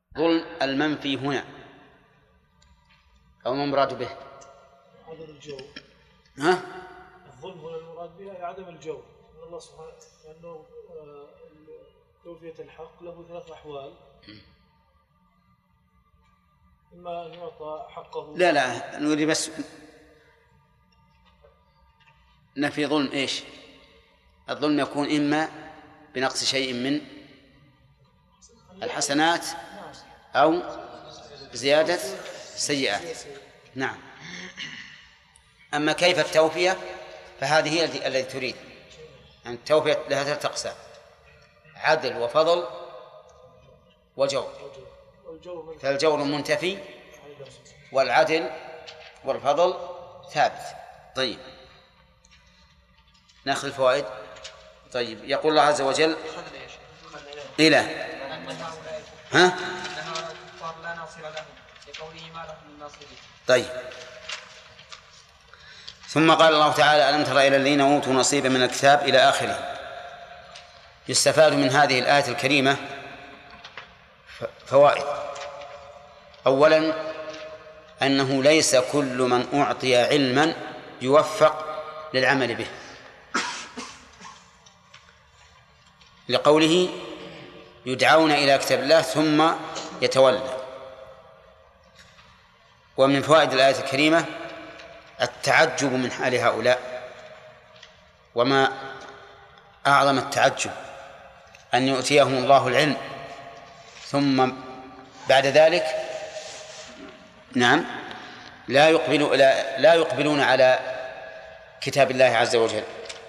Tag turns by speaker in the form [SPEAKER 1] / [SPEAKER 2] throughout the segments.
[SPEAKER 1] ظلم المنفي هنا أو ما مراد به؟
[SPEAKER 2] عدم الجو.
[SPEAKER 1] ها؟
[SPEAKER 2] الظلم هنا المراد بها عدم الجو من الله سبحانه، لأنه توفية الحق له 3 أحوال: إما أن يعطى حقه.
[SPEAKER 1] لا نريد بس نفي ظلم إيش؟ الظلم يكون إما بنقص شيء من الحسنات أو زيادة سيئات. نعم. أما كيف التوفية فهذه هي التي تريد أن التوفية لها 3 أقسام: عدل وفضل وجور. فالجور منتفي والعدل والفضل ثابت. طيب نأخذ الفوائد. طيب يقول الله عز وجل إلى ها؟ طيب ثم قال الله تعالى: ألم تر إلى الذين أوتوا نصيبا من الكتاب إلى آخره. يستفاد من هذه الآية الكريمة فوائد. أولا أنه ليس كل من أعطي علما يوفق للعمل به، لقوله يدعون إلى كتاب الله ثم يتولى. ومن فوائد الآية الكريمة التعجب من حال هؤلاء، وما أعظم التعجب أن يؤتيهم الله العلم ثم بعد ذلك لا يقبلون على كتاب الله عز وجل.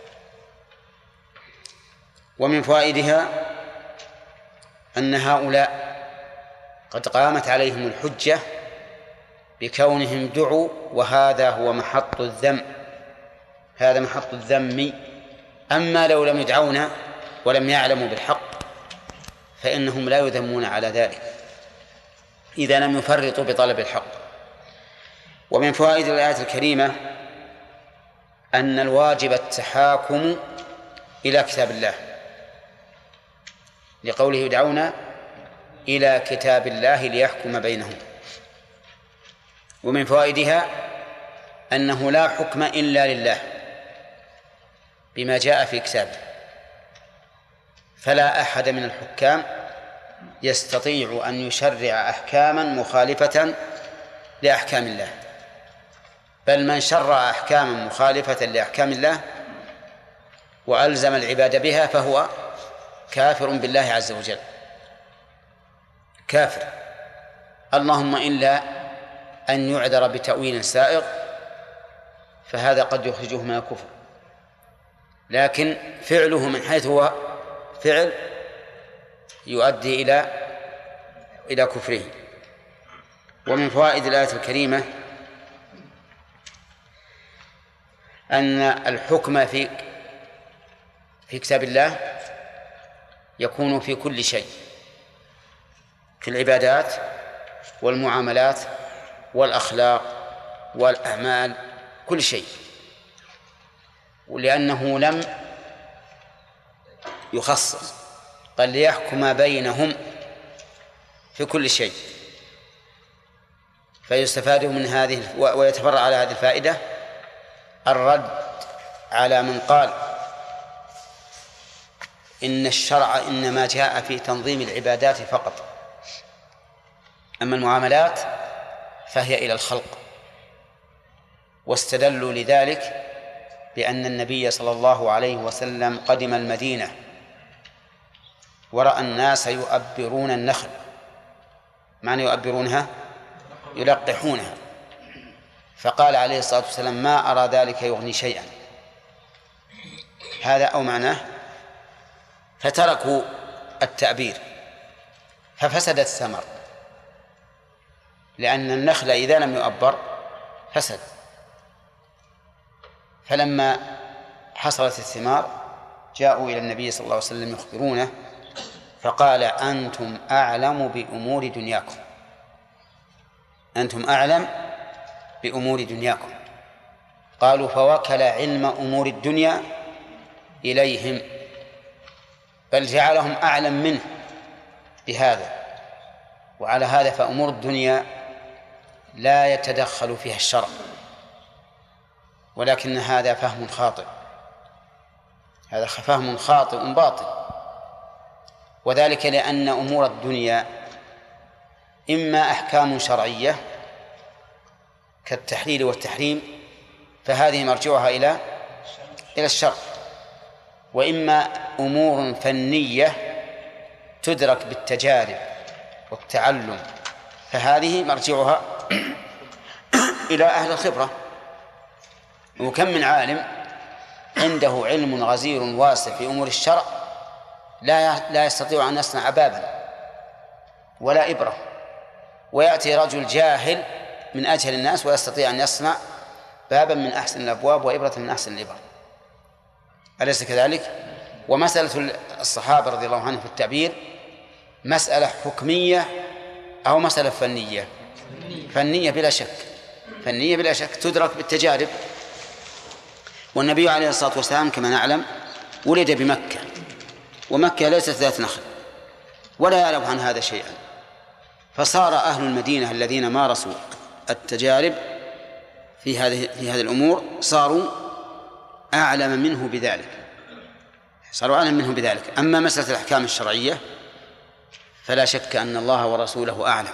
[SPEAKER 1] ومن فوائدها أن هؤلاء قد قامت عليهم الحجة بكونهم دعوا، وهذا هو محط الذم، هذا محط الذم. أما لو لم يدعونا ولم يعلموا بالحق فإنهم لا يذمون على ذلك إذا لم يفرطوا بطلب الحق. ومن فوائد الآية الكريمة أن الواجب التحاكم إلى كتاب الله، لقوله يدعون إلى كتاب الله ليحكم بينهم. ومن فوائدها أنه لا حكم إلا لله بما جاء في كتابه، فلا أحد من الحكام يستطيع أن يشرع أحكاما مخالفة لأحكام الله، بل من شرع أحكاما مخالفة لأحكام الله وألزم العباد بها فهو كافر بالله عز وجل، كافر. اللهم إلا أن يعذر بتأويل سائغ فهذا قد يخرجه من الكفر، لكن فعله من حيث هو فعل يؤدي إلى كفره. ومن فوائد الآية الكريمة أن الحكم في كتاب الله يكون في كل شيء، في العبادات والمعاملات والأخلاق والأعمال، كل شيء، ولأنه لم يخصص، قال ليحكم بينهم في كل شيء. فيستفاد من هذه ويتفرع على هذه الفائدة الرد على من قال إن الشرع إنما جاء في تنظيم العبادات فقط، أما المعاملات فهي إلى الخلق. واستدلوا لذلك بأن النبي صلى الله عليه وسلم قدم المدينة ورأى الناس يؤبرون النخل. معنى يؤبرونها؟ يلقحونها. فقال عليه الصلاة والسلام ما أرى ذلك يغني شيئا، هذا أو معناه، فتركوا التأبير ففسد الثمر، لأن النخل إذا لم يؤبر فسد. فلما حصلت الثمار جاءوا إلى النبي صلى الله عليه وسلم يخبرونه، فقال أنتم أعلم بأمور دنياكم، أنتم أعلم بأمور دنياكم. قالوا فوكل علم أمور الدنيا إليهم، بل جعلهم أعلم منه بهذا، وعلى هذا فأمور الدنيا لا يتدخل فيها الشرع، ولكن هذا فهم خاطئ، هذا فهم خاطئ باطل. وذلك لأن أمور الدنيا إما أحكام شرعية كالتحليل والتحريم، فهذه مرجعها إلى الشرع، وإما أمور فنية تدرك بالتجارب والتعلم، فهذه مرجعها إلى أهل الخبرة. وكم من عالم عنده علم غزير واسع في أمور الشرع لا يستطيع أن يصنع بابا ولا إبرة، ويأتي رجل جاهل من أجهل الناس ويستطيع أن يصنع بابا من أحسن الأبواب وإبرة من أحسن الإبر. أليس كذلك؟ ومسألة الصحابة رضي الله عنهم في التعبير مسألة حكمية أو مسألة فنية؟ فنية بلا شك، فنية بلا شك تدرك بالتجارب. والنبي عليه الصلاة والسلام كما نعلم ولد بمكة، ومكة ليست ذات نخل ولا يعرف عن هذا شيئا، فصار أهل المدينة الذين مارسوا التجارب في هذه الأمور صاروا أعلم منه بذلك، صاروا أعلم منه بذلك. أما مسألة الأحكام الشرعية فلا شك أن الله ورسوله أعلم.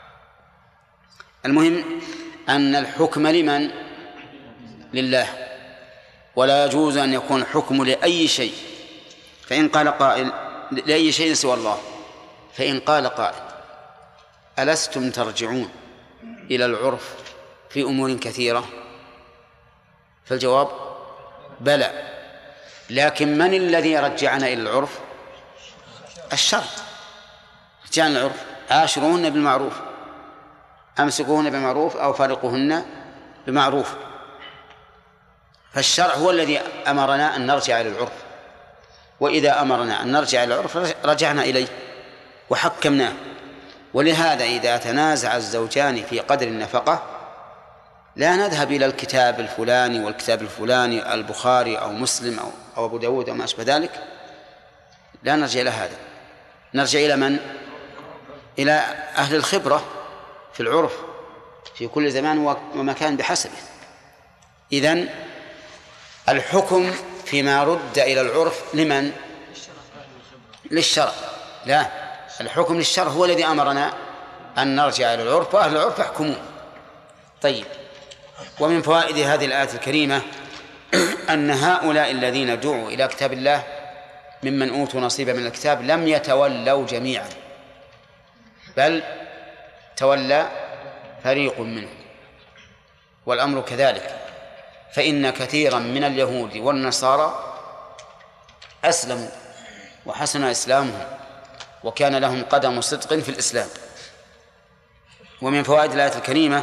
[SPEAKER 1] المهم أن الحكم لمن؟ لله، ولا يجوز أن يكون الحكم لأي شيء. فإن قال قائل لأي شيء سوى الله، فإن قال قائل ألستم ترجعون إلى العرف في أمور كثيرة؟ فالجواب بلى، لكن من الذي رجعنا إلى العرف؟ الشرع. رجعنا العرف: عاشروهن بالمعروف، أمسكوهن بالمعروف أو فارقوهن بمعروف. فالشرع هو الذي أمرنا أن نرجع إلى العرف، وإذا أمرنا أن نرجع إلى العرف رجعنا إليه وحكمناه. ولهذا إذا تنازع الزوجان في قدر النفقة لا نذهب إلى الكتاب الفلاني والكتاب الفلاني، البخاري أو مسلم أو أبو داود أو ما أشبه ذلك، لا نرجع إلى هذا، نرجع إلى من؟ إلى أهل الخبرة في العرف في كل زمان ومكان بحسبه. إذن الحكم فيما رد إلى العرف لمن؟ للشرع. لا، الحكم للشرع هو الذي أمرنا أن نرجع إلى العرف، وأهل العرف يحكمون. طيب، ومن فوائد هذه الآية الكريمة أن هؤلاء الذين دعوا إلى كتاب الله ممن أوتوا نصيبا من الكتاب لم يتولوا جميعا، بل تولى فريق منهم، والأمر كذلك. فإن كثيرا من اليهود والنصارى أسلموا وحسن إسلامهم وكان لهم قدم صدق في الإسلام. ومن فوائد الآية الكريمة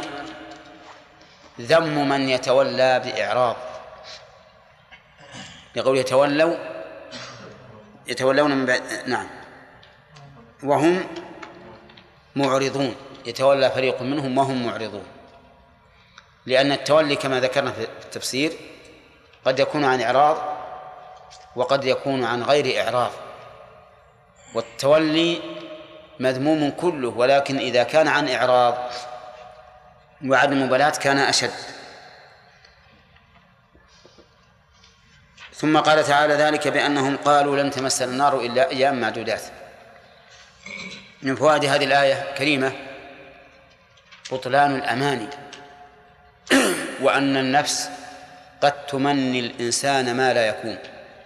[SPEAKER 1] ذم من يتولى بإعراض، يقول يتولون من بعد، نعم، وهم معرضون، يتولى فريق منهم وهم معرضون. لأن التولي كما ذكرنا في التفسير قد يكون عن إعراض وقد يكون عن غير إعراض، والتولي مذموم كله، ولكن إذا كان عن إعراض وعدم مبالاة كان أشد. ثم قال تعالى ذلك بأنهم قالوا لن تمسنا النار إلا أيام معدودات. من فوائد هذه الآية الكريمة بطلان الأماني، وأن النفس قد تمني الإنسان ما لا يكون،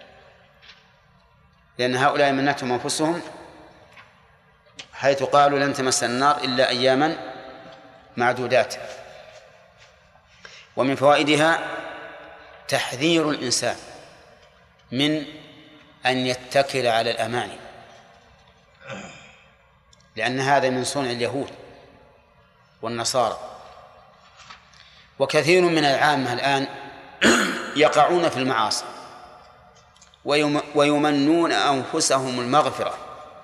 [SPEAKER 1] لأن هؤلاء منتهم أنفسهم حيث قالوا لن تمسنا النار إلا أياما معدودات. ومن فوائدها تحذير الإنسان من أن يتكل على الأماني، لأن هذا من صنع اليهود والنصارى. وكثير من العامة الآن يقعون في المعاصي ويمنون أنفسهم المغفرة.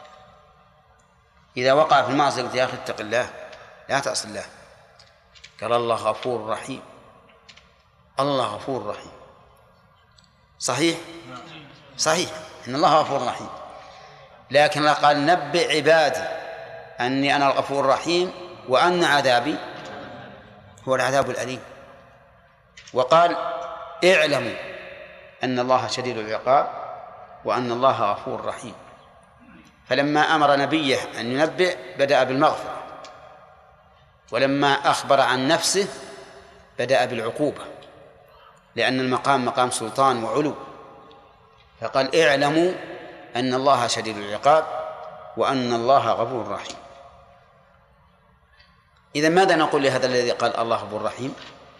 [SPEAKER 1] إذا وقع في المعصية قلت يا أخي اتق الله، لا تعصي الله، قال الله غفور رحيم، الله غفور رحيم. صحيح؟ صحيح إن الله غفور رحيم، لكن الله قال نبئ عبادي أني أنا الغفور الرحيم وأن عذابي هو العذاب الأليم. وقال اعلموا أن الله شديد العقاب وأن الله غفور رحيم. فلما أمر نبيه أن ينبئ بدأ بالمغفرة، ولما أخبر عن نفسه بدأ بالعقوبة، لأن المقام مقام سلطان وعلو. فقال اعلموا أن الله شديد العقاب وأن الله غفور رحيم. إذن ماذا نقول لهذا الذي قال الله غفور رحيم؟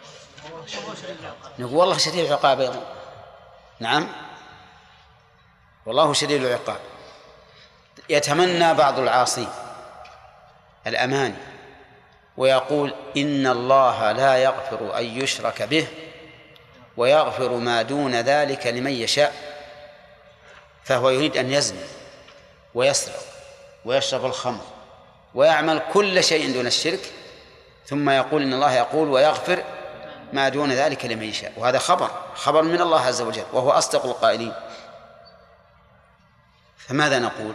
[SPEAKER 1] نقول والله شديد العقاب أيضا. نعم، والله شديد العقاب. يتمنى بعض العاصين الأماني ويقول إن الله لا يغفر أن يشرك به ويغفر ما دون ذلك لمن يشاء، فهو يريد أن يزني ويسرق ويشرب الخمر ويعمل كل شيء دون الشرك، ثم يقول إن الله يقول ويغفر ما دون ذلك لمن يشاء. وهذا خبر من الله عز وجل وهو أصدق القائلين. فماذا نقول؟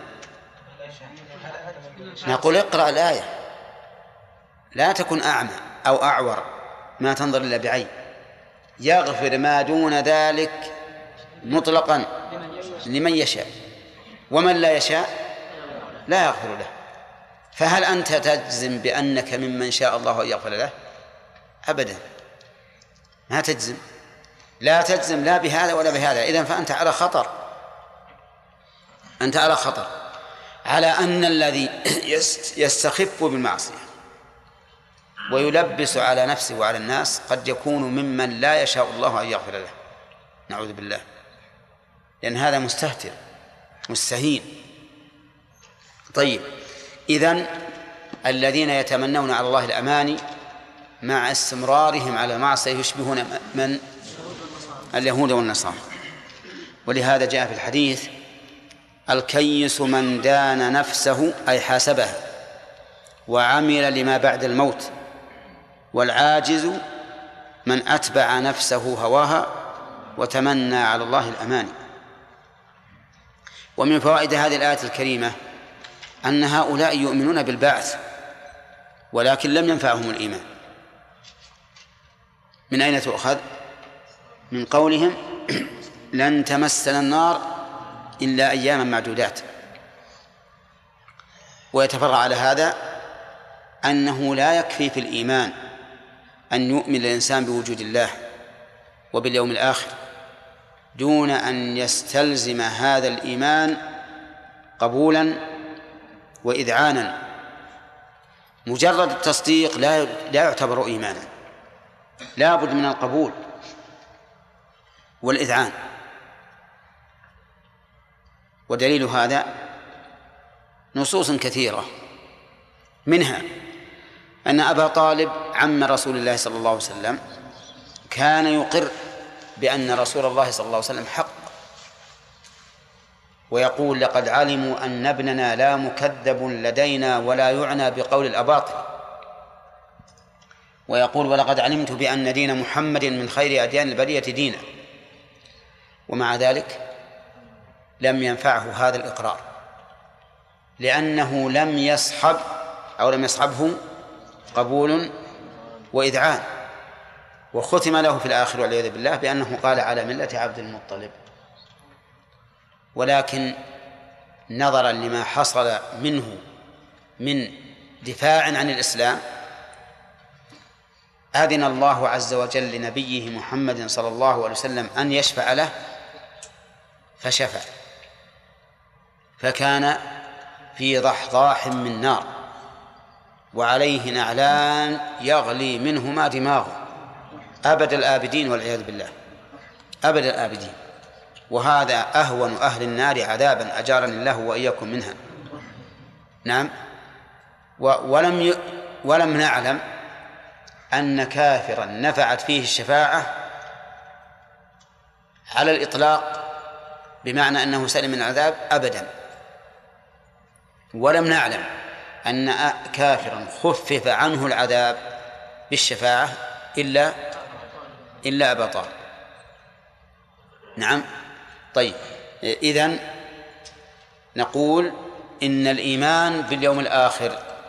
[SPEAKER 1] نقول اقرأ الآية، لا تكن أعمى أو أعور ما تنظر إلا بعين. يغفر ما دون ذلك مطلقا لمن يشاء، ومن لا يشاء لا يغفر له. فهل أنت تجزم بأنك ممن شاء الله أن يغفر له؟ أبدا، ما تجزم، لا تجزم لا بهذا ولا بهذا. إذن فأنت على خطر، أنت على خطر، على أن الذي يستخف بالمعصية ويلبس على نفسه وعلى الناس قد يكون ممن لا يشاء الله أن يغفر له، نعوذ بالله، لأن هذا مستهتر مستهين. طيب، إذن الذين يتمنون على الله الأماني مع استمرارهم على المعصية يشبهون من اليهود والنصارى. ولهذا جاء في الحديث الكيس من دان نفسه أي حاسبها وعمل لما بعد الموت، والعاجز من أتبع نفسه هواها وتمنى على الله الأماني. ومن فوائد هذه الآية الكريمة أن هؤلاء يؤمنون بالبعث ولكن لم ينفعهم الإيمان. من أين تؤخذ؟ من قولهم لن تمسنا النار إلا أياما معدودات. ويتفرع على هذا أنه لا يكفي في الإيمان أن يؤمن الإنسان بوجود الله وباليوم الآخر دون أن يستلزم هذا الإيمان قبولا وإذعانا. مجرد التصديق لا يعتبر إيمانا، لا بد من القبول والإذعان. ودليل هذا نصوص كثيرة، منها أن أبا طالب عم رسول الله صلى الله عليه وسلم كان يقر بأن رسول الله صلى الله عليه وسلم حق، ويقول لقد علموا أن ابننا لا مكذب لدينا ولا يعنى بقول الأباطل، ويقول ولقد علمت بأن دين محمد من خير أديان البرية دينا. ومع ذلك لم ينفعه هذا الإقرار، لأنه لم يصحبه قبول وإذعان، وختم له في الآخر والعياذ بالله بأنه قال على ملة عبد المطلب. ولكن نظرا لما حصل منه من دفاع عن الإسلام أذن الله عز وجل لنبيه محمد صلى الله عليه وسلم أن يشفع له، فشفع، فكان في ضحضاح من نار وعليه نعلان يغلي منهما دماغه أبد الآبدين والعياذ بالله، أبد الآبدين. وهذا أهون أهل النار عذابا أجارني الله وإياكم منها. نعم. ولم نعلم أن كافرا نفعت فيه الشفاعة على الإطلاق بمعنى أنه سلم من العذاب أبدا. ولم نعلم أن كافرا خفف عنه العذاب بالشفاعة إلا أبا طالب. نعم. طيب، إذن نقول إن الإيمان باليوم الآخر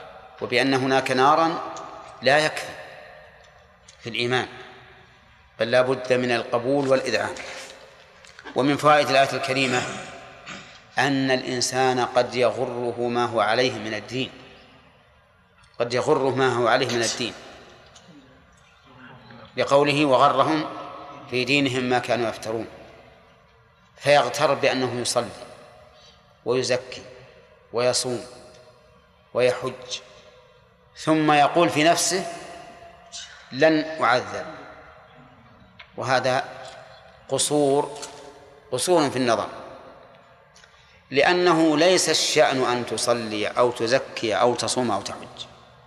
[SPEAKER 1] وبأن هناك نارا لا يكفي في الإيمان، بل لا بد من القبول والإذعان. ومن فوائد الآية الكريمة أن الإنسان قد يغره ما هو عليه من الدين، قد يغره ما هو عليه من الدين، لقوله وغرهم في دينهم ما كانوا يفترون، فيغتر بأنه يصلي ويزكي ويصوم ويحج، ثم يقول في نفسه لن أعذب، وهذا قصور في النظر، لأنه ليس الشأن أن تصلي أو تزكي أو تصوم أو تحج،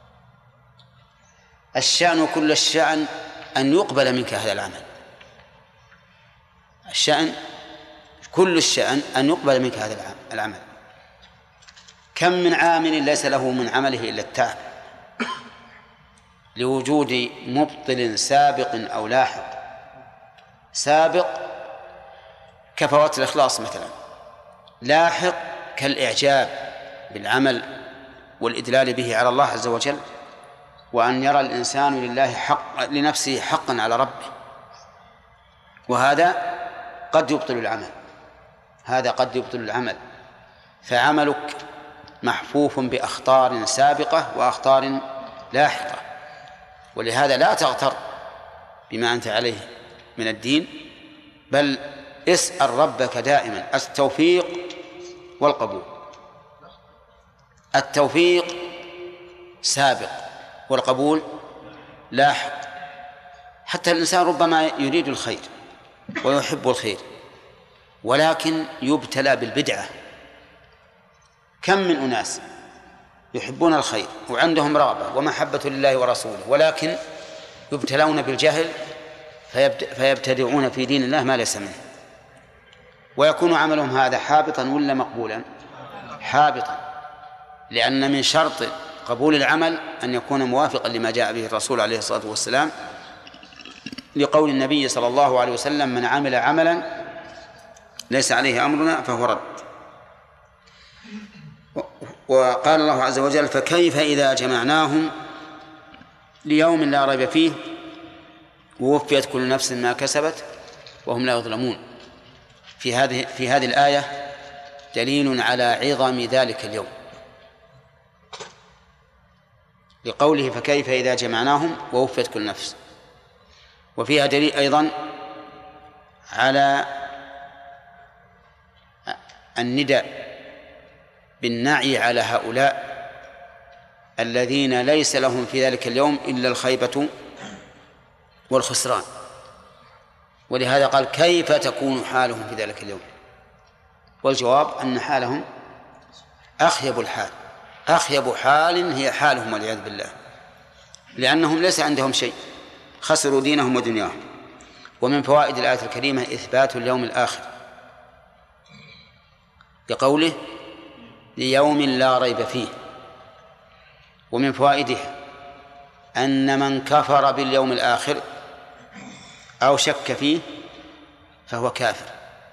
[SPEAKER 1] الشأن كل الشأن أن يقبل منك هذا العمل، الشأن كل الشأن أن يقبل منك هذا العمل. كم من عامل ليس له من عمله إلا التعب، لوجود مبطل سابق أو لاحق. سابق كفوات الإخلاص مثلا، لاحق كالإعجاب بالعمل والإدلال به على الله عز وجل، وأن يرى الإنسان لنفسه حقا على ربه، وهذا قد يبطل العمل، هذا قد يبطل العمل. فعملك محفوف بأخطار سابقة وأخطار لاحقة، ولهذا لا تغتر بما أنت عليه من الدين، بل اسأل ربك دائما التوفيق والقبول. التوفيق سابق والقبول لاحق. حتى الإنسان ربما يريد الخير ويحب الخير، ولكن يبتلى بالبدعة. كم من أناس يحبون الخير وعندهم رغبة ومحبة لله ورسوله، ولكن يبتلون بالجهل فيبتدعون في دين الله ما ليس منه، ويكون عملهم هذا حابطا ولا مقبولا؟ حابطا، لأن من شرط قبول العمل أن يكون موافقا لما جاء به الرسول عليه الصلاة والسلام، لقول النبي صلى الله عليه وسلم من عمل عملا ليس عليه أمرنا فهو رد. وقال الله عز وجل فكيف إذا جمعناهم ليوم لا ريب فيه ووفيت كل نفس ما كسبت وهم لا يظلمون. في هذه الآية دليل على عظم ذلك اليوم، لقوله فكيف إذا جمعناهم ووفيت كل نفس، وفيها دليل أيضا على النداء بالنعي على هؤلاء الذين ليس لهم في ذلك اليوم إلا الخيبة والخسران. ولهذا قال كيف تكون حالهم في ذلك اليوم، والجواب أن حالهم أخيب الحال، أخيب حال هي حالهم والعياذ بالله، لأنهم ليس عندهم شيء، خسروا دينهم ودنياهم. ومن فوائد الآية الكريمة إثبات اليوم الآخر بقوله ليوم لا ريب فيه. ومن فوائده أن من كفر باليوم الآخر أو شك فيه فهو كافر،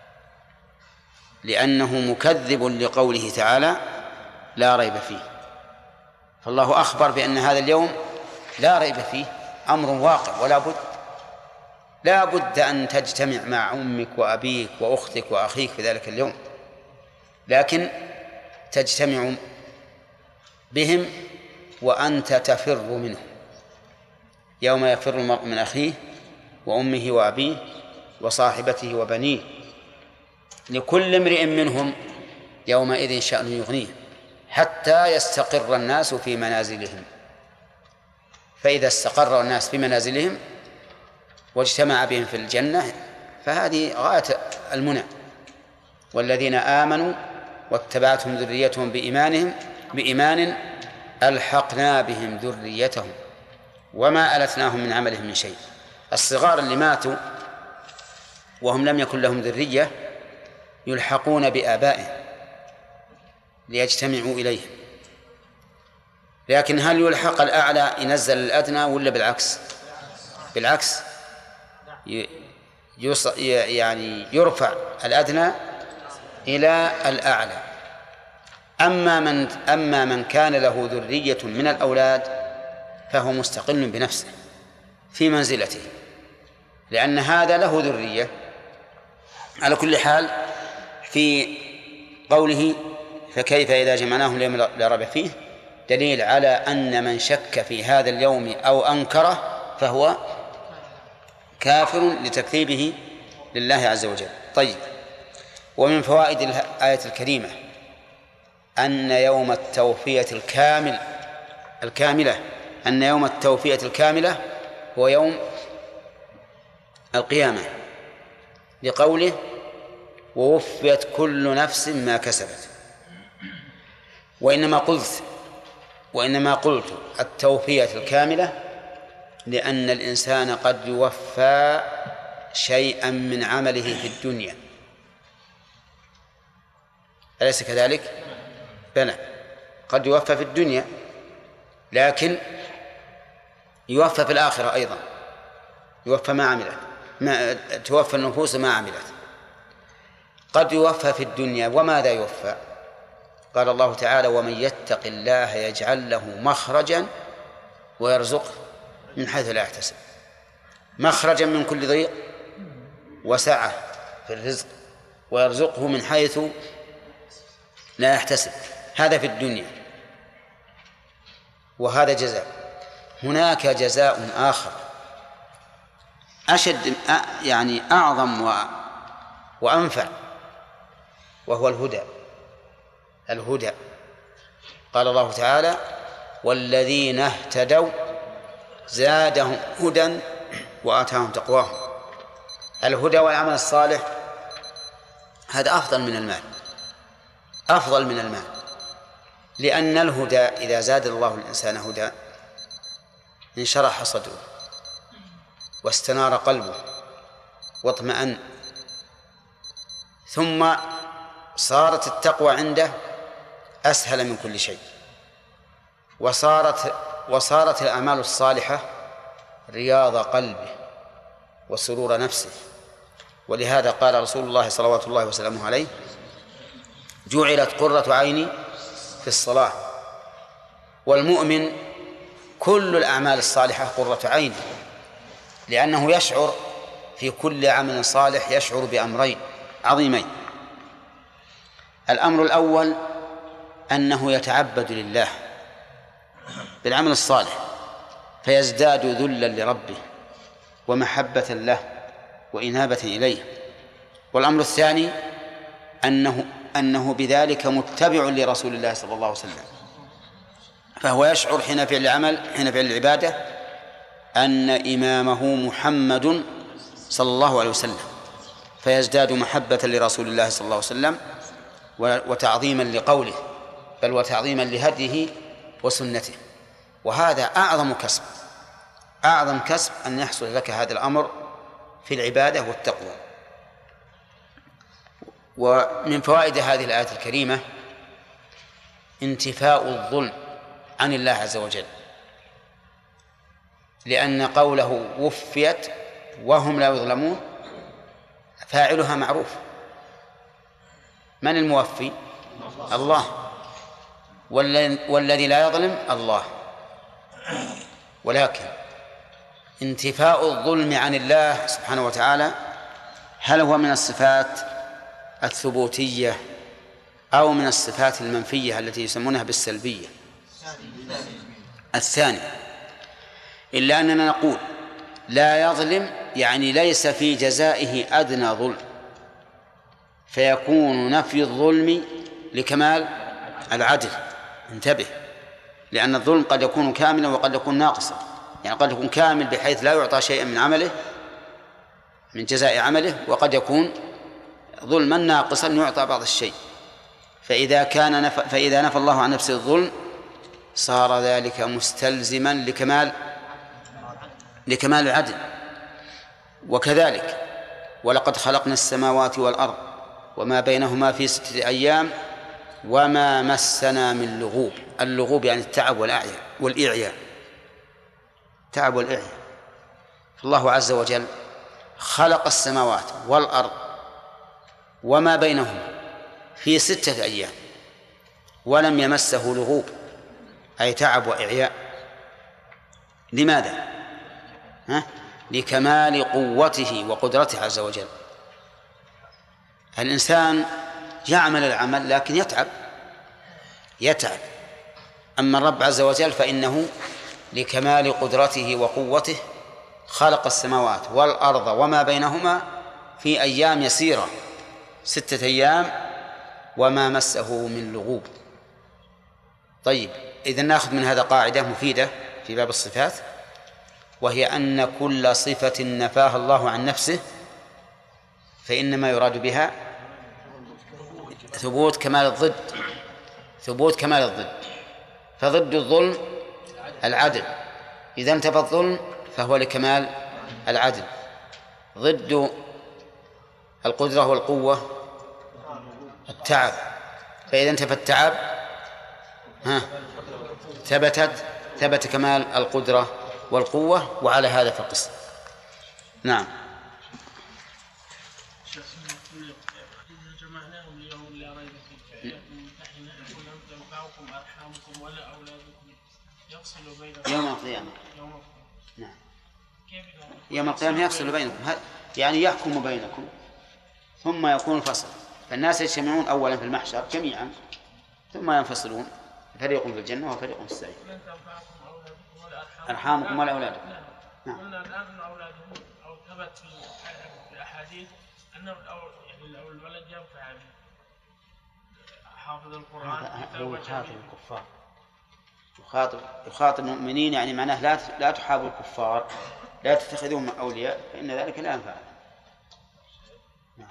[SPEAKER 1] لأنه مكذب لقوله تعالى لا ريب فيه. فالله أخبر بأن هذا اليوم لا ريب فيه، أمر واقع، لا بد أن تجتمع مع أمك وأبيك وأختك وأخيك في ذلك اليوم، لكن تجتمع بهم وأنت تفر منهم. يوم يفر المرء من أخيه وأمه وأبيه وصاحبته وبنيه لكل امرئ منهم يومئذ شأن يغنيه حتى يستقر الناس في منازلهم. فإذا استقر الناس في منازلهم واجتمع بهم في الجنة فهذه غاية المنى. والذين آمنوا واتبعتهم ذريتهم بإيمان ألحقنا بهم ذريتهم وما ألتناهم من عملهم من شيء. الصغار اللي ماتوا وهم لم يكن لهم ذرية يلحقون بآبائهم ليجتمعوا إليهم، لكن هل يلحق الأعلى ينزل الأدنى ولا بالعكس؟ بالعكس، يعني يرفع الأدنى إلى الأعلى. أما من كان له ذرية من الأولاد فهو مستقل بنفسه في منزلته، لأن هذا له ذرية. على كل حال في قوله فكيف إذا جمعناهم ليوم لا ريب فيه دليل على أن من شك في هذا اليوم أو أنكره فهو كافر لتكذيبه لله عز وجل. طيب، ومن فوائد الآية الكريمة أن يوم التوفية الكاملة أن يوم التوفية الكاملة هو يوم القيامة، لقوله ووفيت كل نفس ما كسبت. وإنما قلت التوفية الكاملة لأن الإنسان قد يوفى شيئا من عمله في الدنيا، أليس كذلك؟ بلى، قد يوفى في الدنيا لكن يوفى في الآخرة أيضا، يوفى ما عملت، توفى النفوس ما عملت. قد يوفى في الدنيا، وماذا يوفى؟ قال الله تعالى ومن يتق الله يجعل له مخرجا ويرزقه من حيث لا يحتسب، مخرجا من كل ضيق وسعة في الرزق، ويرزقه من حيث لا يحتسب. هذا في الدنيا، وهذا جزاء. هناك جزاء آخر أشد، يعني أعظم وأنفع، وهو الهدى. قال الله تعالى والذين اهتدوا زادهم هدى وآتاهم تقواهم. الهدى والعمل الصالح هذا أفضل من المال، لأن الهدى إذا زاد الله الإنسان هدى انشرح صدره واستنار قلبه واطمأن، ثم صارت التقوى عنده أسهل من كل شيء، وصارت الأعمال الصالحة رياض قلبه وسرور نفسه. ولهذا قال رسول الله صلوات الله وسلامه عليه جعلت قرة عيني في الصلاة. والمؤمن كل الأعمال الصالحة قرة عينه، لأنه يشعر في كل عمل صالح يشعر بأمرين عظيمين. الأمر الأول أنه يتعبد لله بالعمل الصالح فيزداد ذلا لربه ومحبة له وإنابة إليه. والأمر الثاني أنه بذلك متبع لرسول الله صلى الله عليه وسلم، فهو يشعر حين فعل العبادة أن إمامه محمد صلى الله عليه وسلم، فيزداد محبة لرسول الله صلى الله عليه وسلم وتعظيما لقوله، بل وتعظيما لهديه وسنته. وهذا أعظم كسب أن يحصل لك هذا الأمر في العبادة والتقوى. ومن فوائد هذه الآية الكريمة انتفاء الظلم عن الله عز وجل، لأن قوله وفيت وهم لا يظلمون فاعلها معروف. من الموفي؟ الله. والذي لا يظلم الله. ولكن انتفاء الظلم عن الله سبحانه وتعالى هل هو من الصفات الثبوتية أو من الصفات المنفية التي يسمونها بالسلبية؟ الثاني. إلا أننا نقول لا يظلم يعني ليس في جزائه أدنى ظلم، فيكون نفي الظلم لكمال العدل. انتبه، لأن الظلم قد يكون كاملا وقد يكون ناقصا، يعني قد يكون كامل بحيث لا يعطى شيئا من عمله من جزاء عمله، وقد يكون ظلما ناقصا يعطى بعض الشيء. فإذا نفى الله عن نفسه الظلم صار ذلك مستلزما لكمال العدل. وكذلك ولقد خلقنا السماوات والأرض وما بينهما في 6 أيام وما مسنا من لغوب. اللغوب يعني التعب والإعياء، تعب والإعياء. فالله عز وجل خلق السماوات والأرض وما بينهما في 6 أيام، ولم يمسه لغوب أي تعب وإعياء. لماذا؟ لكمال قوته وقدرته عز وجل. الإنسان يعمل العمل لكن يتعب. أما الرب عز وجل فإنه لكمال قدرته وقوته خلق السماوات والأرض وما بينهما في أيام يسيرة 6 أيام وما مسه من لغوب. طيب، إذن نأخذ من هذا قاعدة مفيدة في باب الصفات، وهي أن كل صفة نفاها الله عن نفسه فإنما يراد بها ثبوت كمال الضد. فضد الظلم العدل، إذا انتفى الظلم فهو لكمال العدل. ضد القدرة والقوة التعب، فإذا انتفى التعب ثبت كمال القدرة والقوة، وعلى هذا فقس. نعم.
[SPEAKER 2] جمعناهم ليوم لا ريب فيه تنفعكم أرحامكم ولا أولادكم يفصل بينكم
[SPEAKER 1] يوم القيامة. نعم، يوم القيامة يفصل بينكم، يعني يحكم بينكم ثم يكون الفصل. فالناس يجتمعون أولا في المحشر جميعا ثم ينفصلون، فريق في الجنة وفريق في السعير. أرحامكم ولا أولادكم.
[SPEAKER 2] نعم. قلنا الآن أولادهم أو ثبت في الأحاديث أن الولد ينفع حافظ القرآن.
[SPEAKER 1] هو يخاطب الكفار، يخاطب المؤمنين، يعني معناه لا تحابوا الكفار، لا تتخذوهم أولياء، فإن ذلك لا ينفع. نعم.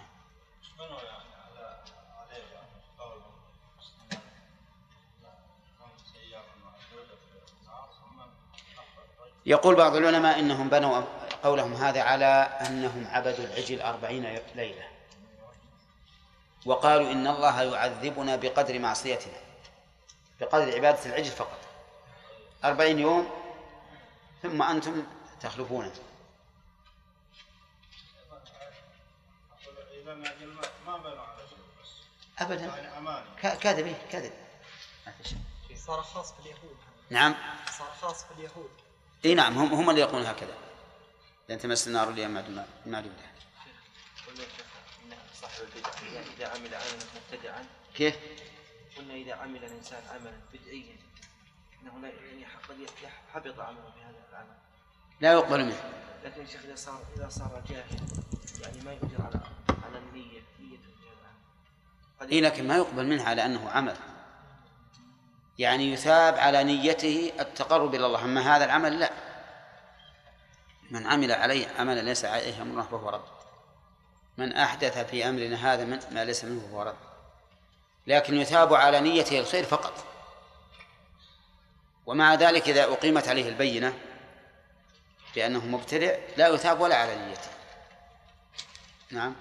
[SPEAKER 1] يقول بعض العلماء إنهم بنوا قولهم هذا على أنهم عبدوا العجل 40 ليلة، وقالوا إن الله يعذبنا بقدر معصيتنا، بقدر عبادة العجل فقط 40 يوم ثم أنتم تخلفونه. أبدا، كذب.
[SPEAKER 3] صار خاص في اليهود.
[SPEAKER 1] نعم،
[SPEAKER 3] صار خاص في اليهود.
[SPEAKER 1] اي نعم، هم اللي يقولون هكذا، لن تمس النار اليوم معدودة.
[SPEAKER 3] قلنا صاحب البدع إذا عمل عملا مبتدعا.
[SPEAKER 1] كيف؟
[SPEAKER 3] قلنا إذا عمل الإنسان عملا بدعيا إنه لا يعني حبط عمله بهذا العمل،
[SPEAKER 1] لا يقبل منه.
[SPEAKER 3] لكن يا شيخ إذا صار جاهل يعني ما يقدر على النية
[SPEAKER 1] لكن ما يقبل منه على أنه عمل، يعني يثاب على نيته التقرب إلى الله. أما هذا العمل لا، من عمل عليه عملا ليس عليه أمرنا فهو رد، من أحدث في أمرنا هذا ما ليس منه فهو رد. لكن يثاب على نيته الخير فقط، ومع ذلك إذا أقيمت عليه البينة بأنه مبتدع لا يثاب ولا على نيته. نعم.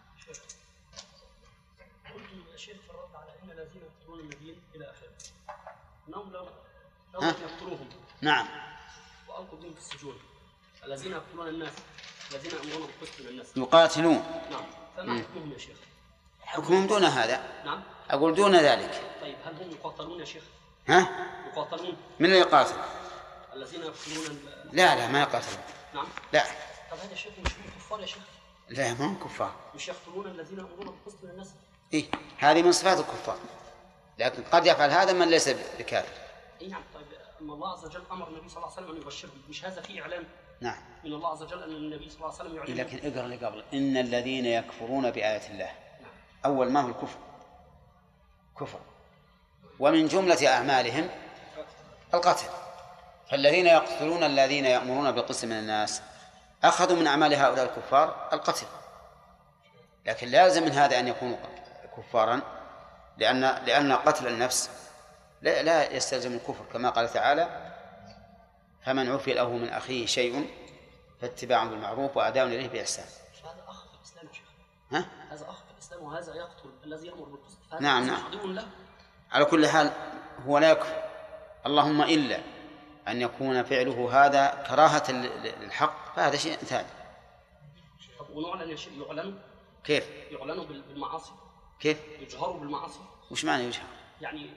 [SPEAKER 4] قلت الشيخ في الرد على ان الذين يقتلون النبيين الى اخره انهم لو يقتلوهم
[SPEAKER 1] نعم
[SPEAKER 4] والقوا بهم في السجون، الذين يقتلون الناس الذين يامرون بالقسط من الناس
[SPEAKER 1] يقاتلون.
[SPEAKER 4] نعم، فما حكمهم يا شيخ؟
[SPEAKER 1] حكمهم دون هذا.
[SPEAKER 4] نعم،
[SPEAKER 1] أقول دون ذلك.
[SPEAKER 4] طيب هل هم يقاتلون يا شيخ؟ يقاتلون؟
[SPEAKER 1] من اللي يقاتل؟
[SPEAKER 4] الذين يقتلون
[SPEAKER 1] لا ما يقاتلون.
[SPEAKER 4] نعم.
[SPEAKER 1] لا.
[SPEAKER 4] طب هذا الشيخ مش هم كفار يا شيخ؟
[SPEAKER 1] لا، ما هم كفار.
[SPEAKER 4] مش يقتلون الذين يامرون بالقسط من الناس؟
[SPEAKER 1] إيه، هذه من صفات الكفار، لكن قد يفعل هذا من ليس بكافر.
[SPEAKER 4] إيه نعم. طيب أما الله عز وجل أمر النبي صلى الله عليه وسلم أن يبشرهم، مش هذا فيه إعلان؟
[SPEAKER 1] نعم،
[SPEAKER 4] من الله عز وجل أن النبي صلى الله عليه وسلم يعلن.
[SPEAKER 1] لكن اقرأ اللي قبل، إن الذين يكفرون بآيات الله. أول ما هو الكفر، كفر، ومن جملة أعمالهم القتل. فالذين يقتلون الذين يأمرون بالقسط من الناس أخذوا من أعمال هؤلاء الكفار القتل، لكن لازم من هذا أن يكونوا كفارا، لأن قتل النفس لا يستلزم الكفر، كما قال تعالى: فمن عفي له من أخيه شيء فاتباع بالمعروف وأداء إليه بإحسان.
[SPEAKER 4] هذا أخ في الإسلام يا شيخ.
[SPEAKER 1] هذا
[SPEAKER 4] أخ في الإسلام، وهذا يقتل الذي يأمر بالقسط.
[SPEAKER 1] نعم.
[SPEAKER 4] عدو له. على
[SPEAKER 1] كل حال هو لا يكفر، اللهم إلا أن يكون فعله هذا كراهة للحق، فهذا شيء ثاني.
[SPEAKER 4] ونعلن يا شيخ، يعلن
[SPEAKER 1] كيف؟
[SPEAKER 4] يعلنوا بالمعاصي.
[SPEAKER 1] كيف؟
[SPEAKER 4] يجهروا بالمعاصي.
[SPEAKER 1] وش معنى يجهر؟
[SPEAKER 4] يعني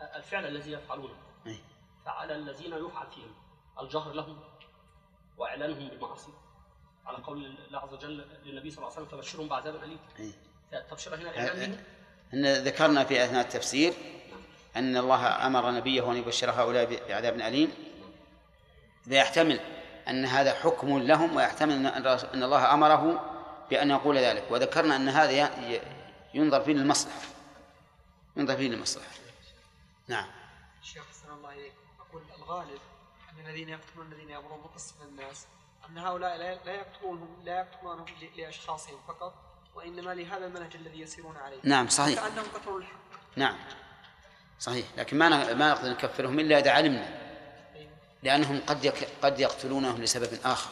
[SPEAKER 4] الفعل الذي يفعلونه فعلى الذين يفعل فيهم الجهر لهم وإعلانهم بالمعاصي على قول الله عز وجل للنبي صلى الله عليه وسلم فبشرهم بعذاب أليم. التبشير هنا الإعلان
[SPEAKER 1] إن ذكرنا في أثناء التفسير أن الله أمر نبيه أن يبشر هؤلاء بعذاب أليم، فيحتمل أن هذا حكم لهم، ويحتمل أن الله أمره بأن يقول ذلك. وذكرنا أن هذا ينظر فيه للمصلحة، نعم.
[SPEAKER 5] الشيخ صلى الله عليه أقول الغالب أن الذين يقتلون الذين يأمرون بالقسط من الناس أن هؤلاء لا يقتلونهم لأشخاصهم فقط، وإنما لهذا المنهج الذي يسيرون عليه.
[SPEAKER 1] نعم صحيح.
[SPEAKER 5] كأنهم قتلوا الحق. نعم
[SPEAKER 1] صحيح، لكن ما نقدر نكفرهم إلا إذا علمنا، لأنهم قد يقتلونهم لسبب آخر.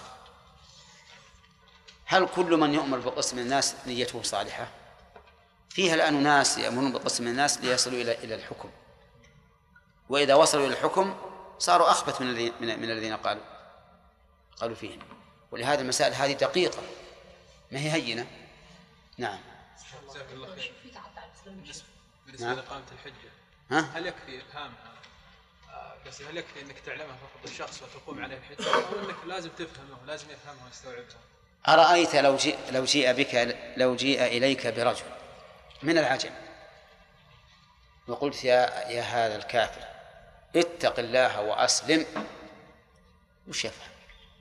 [SPEAKER 1] هل كل من يؤمر بالقسط من الناس نيته صالحة؟ فيها الآن ناس يأمرون بالقسط من الناس ليصلوا إلى الحكم، وإذا وصلوا إلى الحكم صاروا أخبث من الذين قالوا فيهم. ولهذا المسائل هذه دقيقة ما هي هينة. نعم.
[SPEAKER 6] بالنسبة لإقامة الحجة هل يكفي إفهامها؟ بس هل يكفي أنك تعلمها فقط الشخص وتقوم عليه الحجة، أو أنك لازم تفهمه ولازم يفهمه ويستوعبه؟
[SPEAKER 1] أرأيت لو جيء إليك برجل من العجم وقلت يا هذا الكافر اتق الله وأسلم، وش يفهم؟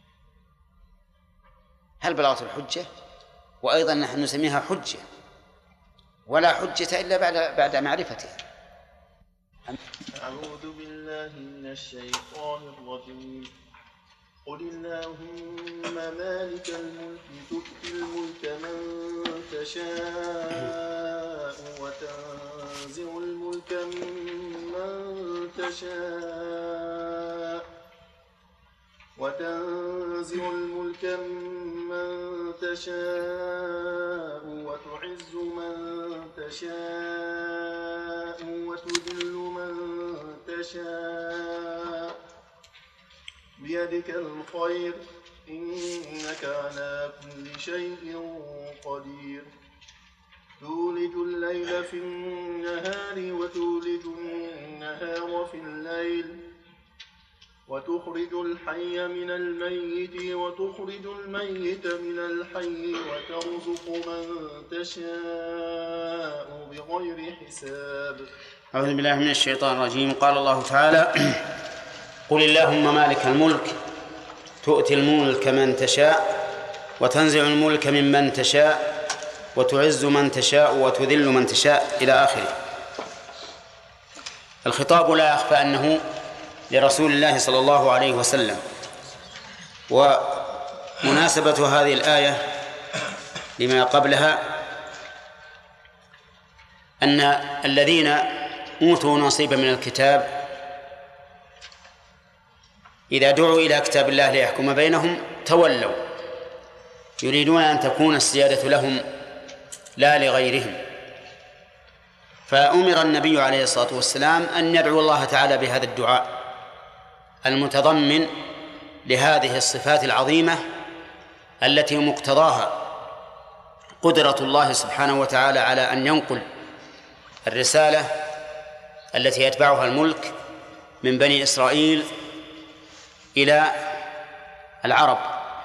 [SPEAKER 1] هل بلغت الحجة؟ وأيضا نحن نسميها حجة، ولا حجة إلا بعد معرفته.
[SPEAKER 7] أعوذ بالله من الشيطان الرجيم. قل اللهم مالك الملك تؤتي الملك من تشاء وتنزع الملك ممن تشاء وتعز من تشاء وتذل من تشاء بيدك الخير إنك على كل شيء قدير. تولج الليل في النهار وتولج النهار في الليل وتخرج الحي من الميت وتخرج الميت من الحي وترزق من تشاء بغير حساب.
[SPEAKER 1] أعوذ بالله من الشيطان الرجيم. قال الله تعالى قل اللهم مالك الملك تؤتي الملك من تشاء وتنزع الملك ممن تشاء وتعز من تشاء وتذل من تشاء إلى آخره. الخطاب لا يخفى أنه لرسول الله صلى الله عليه وسلم. ومناسبة هذه الآية لما قبلها أن الذين أوتوا نصيبا من الكتاب إذا دعوا إلى كتاب الله ليحكم بينهم تولوا، يريدون أن تكون السيادة لهم لا لغيرهم. فأمر النبي عليه الصلاة والسلام أن يدعو الله تعالى بهذا الدعاء المتضمن لهذه الصفات العظيمة التي مقتضاها قدرة الله سبحانه وتعالى على أن ينقل الرسالة التي يتبعها الملك من بني إسرائيل إلى العرب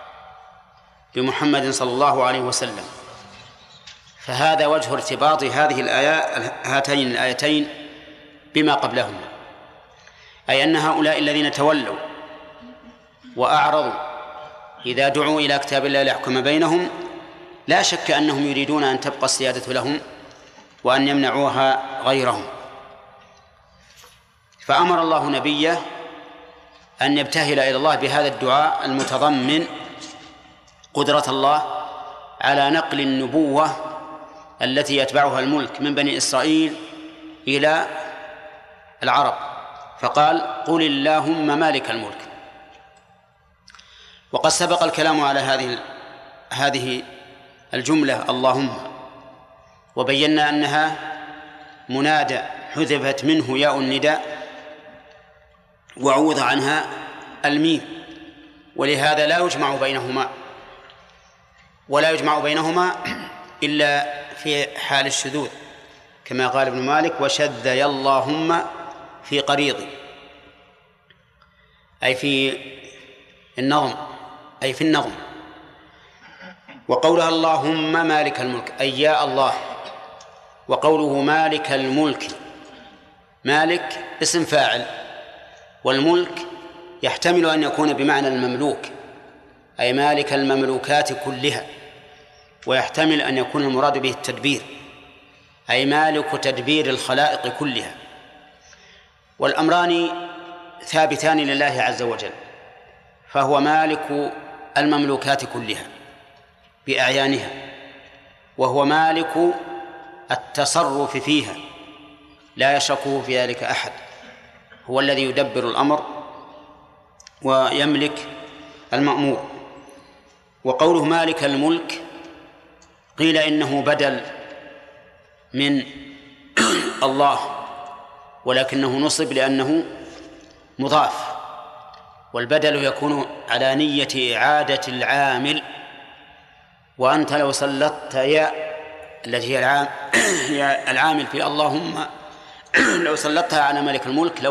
[SPEAKER 1] بمحمد صلى الله عليه وسلم. فهذا وجه ارتباط هاتين الآيتين بما قبلهما، أي أن هؤلاء الذين تولوا وأعرضوا إذا دعوا إلى كتاب الله ليحكم بينهم لا شك أنهم يريدون أن تبقى السيادة لهم وأن يمنعوها غيرهم. فأمر الله نبيه أن يبتهل إلى الله بهذا الدعاء المتضمن قدرة الله على نقل النبوة التي يتبعها الملك من بني إسرائيل إلى العرب، فقال قل اللهم مالك الملك. وقد سبق الكلام على هذه الجملة اللهم، وبينا أنها منادى حذفت منه ياء النداء وعوض عنها الميم، ولهذا لا يجمع بينهما إلا في حال الشذوذ، كما قال ابن مالك وشذ يا اللهم في قريض، أي في النظم، أي في النظم. وقولها اللهم مالك الملك أي يا الله. وقوله مالك الملك، مالك اسم فاعل، والملك يحتمل أن يكون بمعنى المملوك أي مالك المملوكات كلها، ويحتمل أن يكون المراد به التدبير أي مالك تدبير الخلائق كلها. والأمران ثابتان لله عز وجل، فهو مالك المملوكات كلها بأعيانها، وهو مالك التصرف فيها لا يشركه في ذلك أحد، هو الذي يدبر الأمر ويملك المأمور. وقوله مالك الملك قيل إنه بدل من الله، ولكنه نصب لأنه مضاف، والبدل يكون على نية إعادة العامل. وأنت لو سلطت يا التي هي العامل في اللهم لو سلطتها على ملك الملك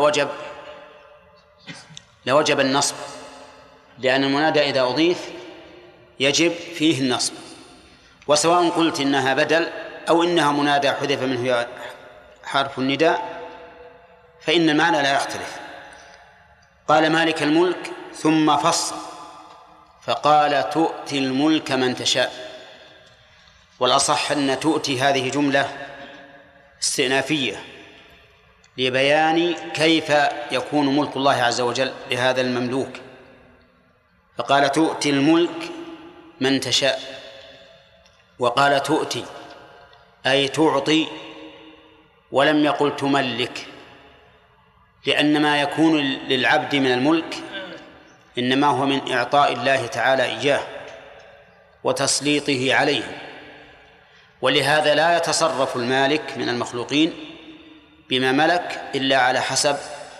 [SPEAKER 1] لوجب النصب، لأن المنادى إذا أضيف يجب فيه النصب. وسواء قلت إنها بدل أو إنها منادى حذف منه حرف النداء فإن المعنى لا يختلف. قال مالك الملك ثم فصل فقال تؤتي الملك من تشاء. والأصح أن تؤتي هذه جملة استئنافية لبيان كيف يكون ملك الله عز وجل لهذا المملوك، فقال تؤتي الملك من تشاء، وقال تؤتي أي تعطي، ولم يقل تملك، لأن ما يكون للعبد من الملك إنما هو من إعطاء الله تعالى إياه وتسليطه عليه. ولهذا لا يتصرف المالك من المخلوقين بما ملك إلا على حسب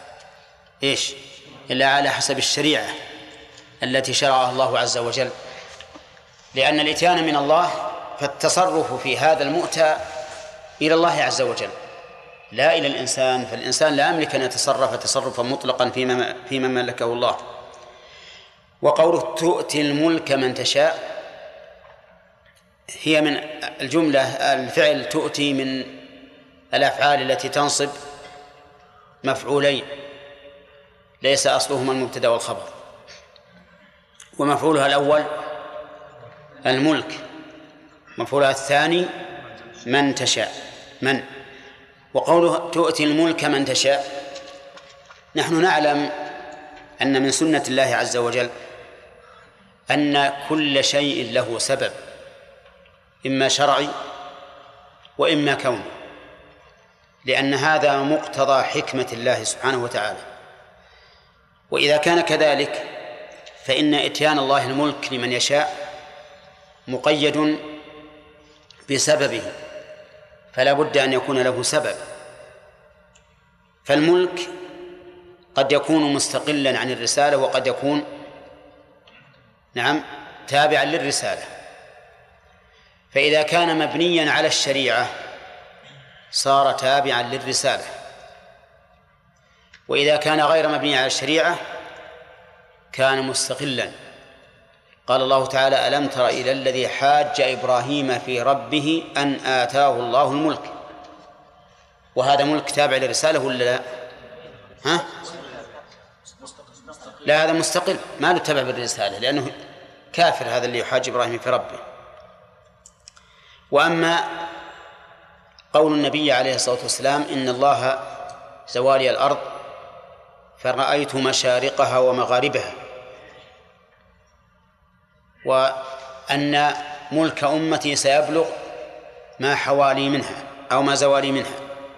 [SPEAKER 1] إلا على حسب الشريعة التي شرعها الله عز وجل، لأن الإتيان من الله، فالتصرف في هذا المؤتى إلى الله عز وجل لا إلى الإنسان، فالإنسان لا يملك أن يتصرف تصرفا مطلقا فيما ملكه الله. وقوله تؤتي الملك من تشاء هي من الجملة الفعل تؤتي من الأفعال التي تنصب مفعولين ليس أصلهما المبتدأ والخبر، ومفعولها الأول الملك، مفعولها الثاني من تشاء من. وقوله تؤتي الملك من تشاء، نحن نعلم أن من سنة الله عز وجل أن كل شيء له سبب، إما شرعي وإما كوني، لأن هذا مقتضى حكمة الله سبحانه وتعالى. وإذا كان كذلك فإن إتيان الله الملك لمن يشاء مقيد بسببه، فلا بد أن يكون له سبب. فالملك قد يكون مستقلا عن الرسالة، وقد يكون تابعا للرسالة. فإذا كان مبنيا على الشريعة صار تابعا للرسالة، وإذا كان غير مبني على الشريعة كان مستقلا. قال الله تعالى ألم تر إلى الذي حاج إبراهيم في ربه أن آتاه الله الملك، وهذا ملك تابع للرسالة ولا لا؟ لا، هذا مستقل ما يتبع بالرسالة، لأنه كافر هذا اللي يحاج إبراهيم في ربه. وأما قول النبي عليه الصلاة والسلام إن الله زوالي الأرض فرأيت مشارقها ومغاربها، وأن ملك أمتي سيبلغ ما حوالي منها أو ما زوالي منها،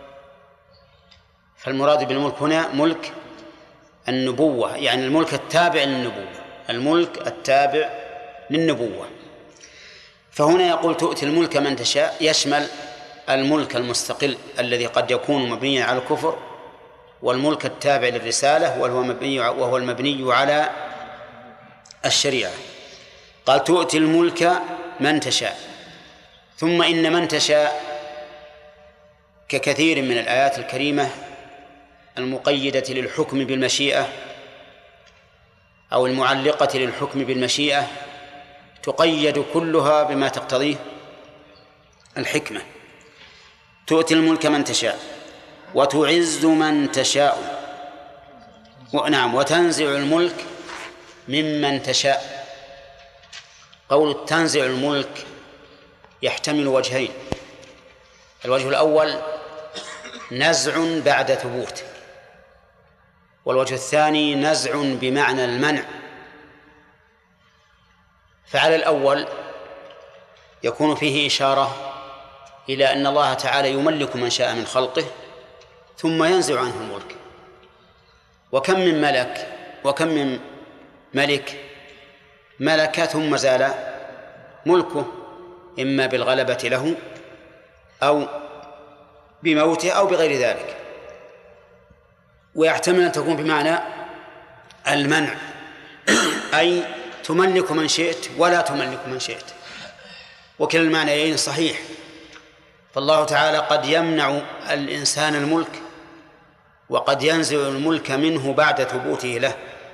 [SPEAKER 1] فالمراد بالملك هنا ملك النبوة، يعني الملك التابع للنبوة، الملك التابع للنبوة. فهنا يقول تؤتي الملك من تشاء يشمل الملك المستقل الذي قد يكون مبنيا على الكفر، والملك التابع للرسالة وهو المبني على الشريعة. قال تؤتي الملك من تشاء، ثم إن من تشاء ككثير من الآيات الكريمة المقيدة للحكم بالمشيئة أو المعلقة للحكم بالمشيئة تقيد كلها بما تقتضيه الحكمة. تؤتي الملك من تشاء وتعز من تشاء وتنزع الملك ممن تشاء. قول تنزع الملك يحتمل وجهين: الوجه الأول نزع بعد ثبوت، والوجه الثاني نزع بمعنى المنع. فعلى الأول يكون فيه إشارة إلى أن الله تعالى يملك من شاء من خلقه ثم ينزع عنه الملك. وكم من ملك ملك ثم زال ملكه، إما بالغلبة له أو بموته أو بغير ذلك. ويحتمل أن تكون بمعنى المنع أي تملك من شئت ولا تملك من شئت، وكلا المعنيين صحيح. فالله تعالى قد يمنع الإنسان الملك وقد ينزع الملك منه بعد ثبوته له،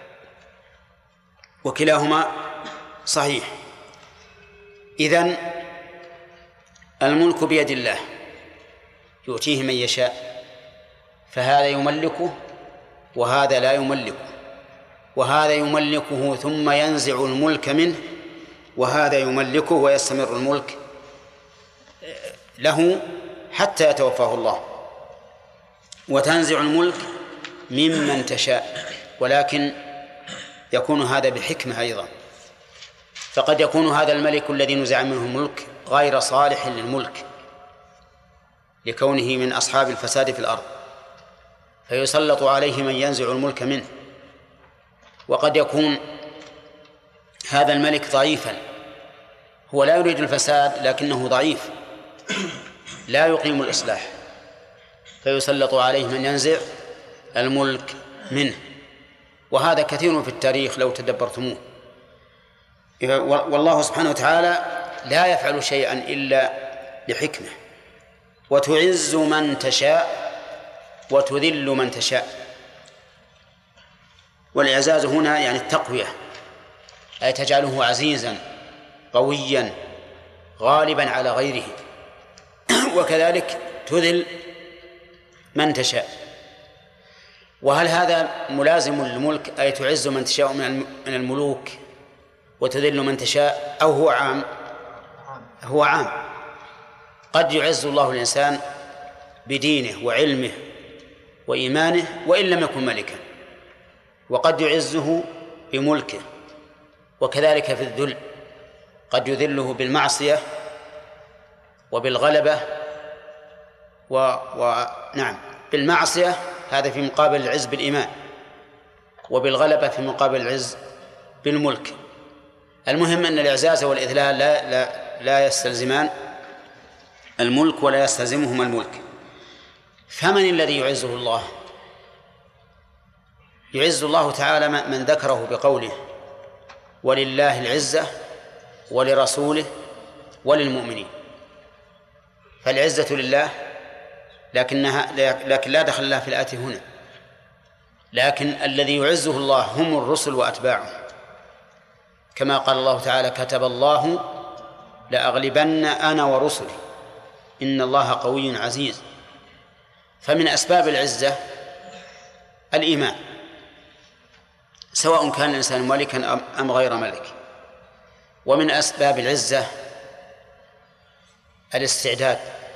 [SPEAKER 1] وكلاهما صحيح. إذن الملك بيد الله يؤتيه من يشاء، فهذا يملكه وهذا لا يملكه، وهذا يملكه ثم ينزع الملك منه، وهذا يملكه ويستمر الملك له حتى يتوفاه الله. وتنزع الملك ممن تشاء، ولكن يكون هذا بحكمة أيضا. فقد يكون هذا الملك الذي نزع منه الملك غير صالح للملك لكونه من أصحاب الفساد في الأرض، فيسلط عليه من ينزع الملك منه. وقد يكون هذا الملك ضعيفا، هو لا يريد الفساد لكنه ضعيف لا يقيم الإصلاح، فيسلط عليه من ينزع الملك منه. وهذا كثير في التاريخ لو تدبرتموه. والله سبحانه وتعالى لا يفعل شيئا إلا لحكمة. وتعز من تشاء وتذل من تشاء. والإعزاز هنا يعني التقوية، أي تجعله عزيزا قويا غالبا على غيره. وكذلك تذل من تشاء. وهل هذا ملازم للملك أي تعز من تشاء من الملوك وتذل من تشاء، أو هو عام؟ هو عام. قد يعز الله الإنسان بدينه وعلمه وإيمانه وإن لم يكن ملكا، وقد يعزه بملكه. وكذلك في الذل قد يذله بالمعصية وبالغلبة نعم بالمعصية، هذا في مقابل العز بالإيمان، وبالغلبة في مقابل العز بالملك. المهم أن الإعزاز والإذلال لا يستلزمان الملك ولا يستلزمهما الملك. فمن الذي يعزه الله؟ يعز الله تعالى من ذكره بقوله: ولله العزة ولرسوله وللمؤمنين. فالعزة لله، لكن لا دخل الله في الآتي هنا. لكن الذي يعزه الله هم الرسل وأتباعه، كما قال الله تعالى: كتب الله لأغلبن أنا ورسلي إن الله قوي عزيز. فمن أسباب العزة الإيمان، سواء كان الإنسان ملكا أم غير ملك. ومن أسباب العزة الاستعداد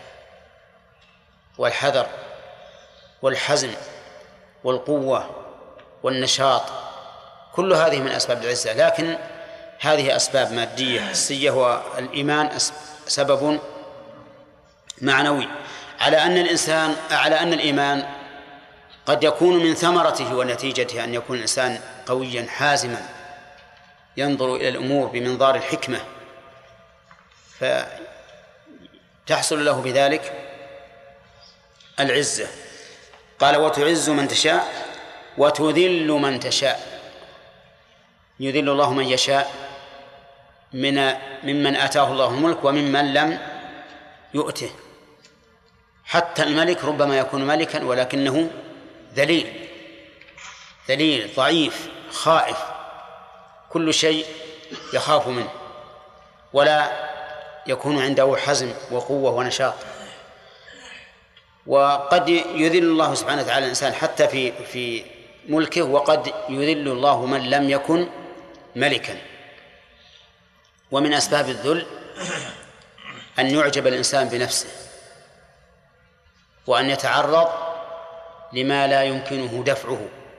[SPEAKER 1] والحذر والحزم والقوة والنشاط، كل هذه من أسباب العزة. لكن هذه أسباب مادية حسية، والإيمان سبب معنوي، على أن الإيمان قد يكون من ثمرته ونتيجته أن يكون الإنسان قويا حازما ينظر إلى الأمور بمنظار الحكمة، فتحصل له بذلك العزة. قال: وتعز من تشاء وتذل من تشاء. يذل الله من يشاء ممن آتاه الله الملك وممن لم يؤته. حتى الملك ربما يكون ملكا ولكنه ذليل ضعيف خائف، كل شيء يخاف منه، ولا يكون عنده حزم وقوة ونشاط. وقد يذل الله سبحانه وتعالى الإنسان حتى في ملكه، وقد يذل الله من لم يكن ملكا. ومن أسباب الذل أن يعجب الإنسان بنفسه، وأن يتعرض لما لا يمكنه دفعه.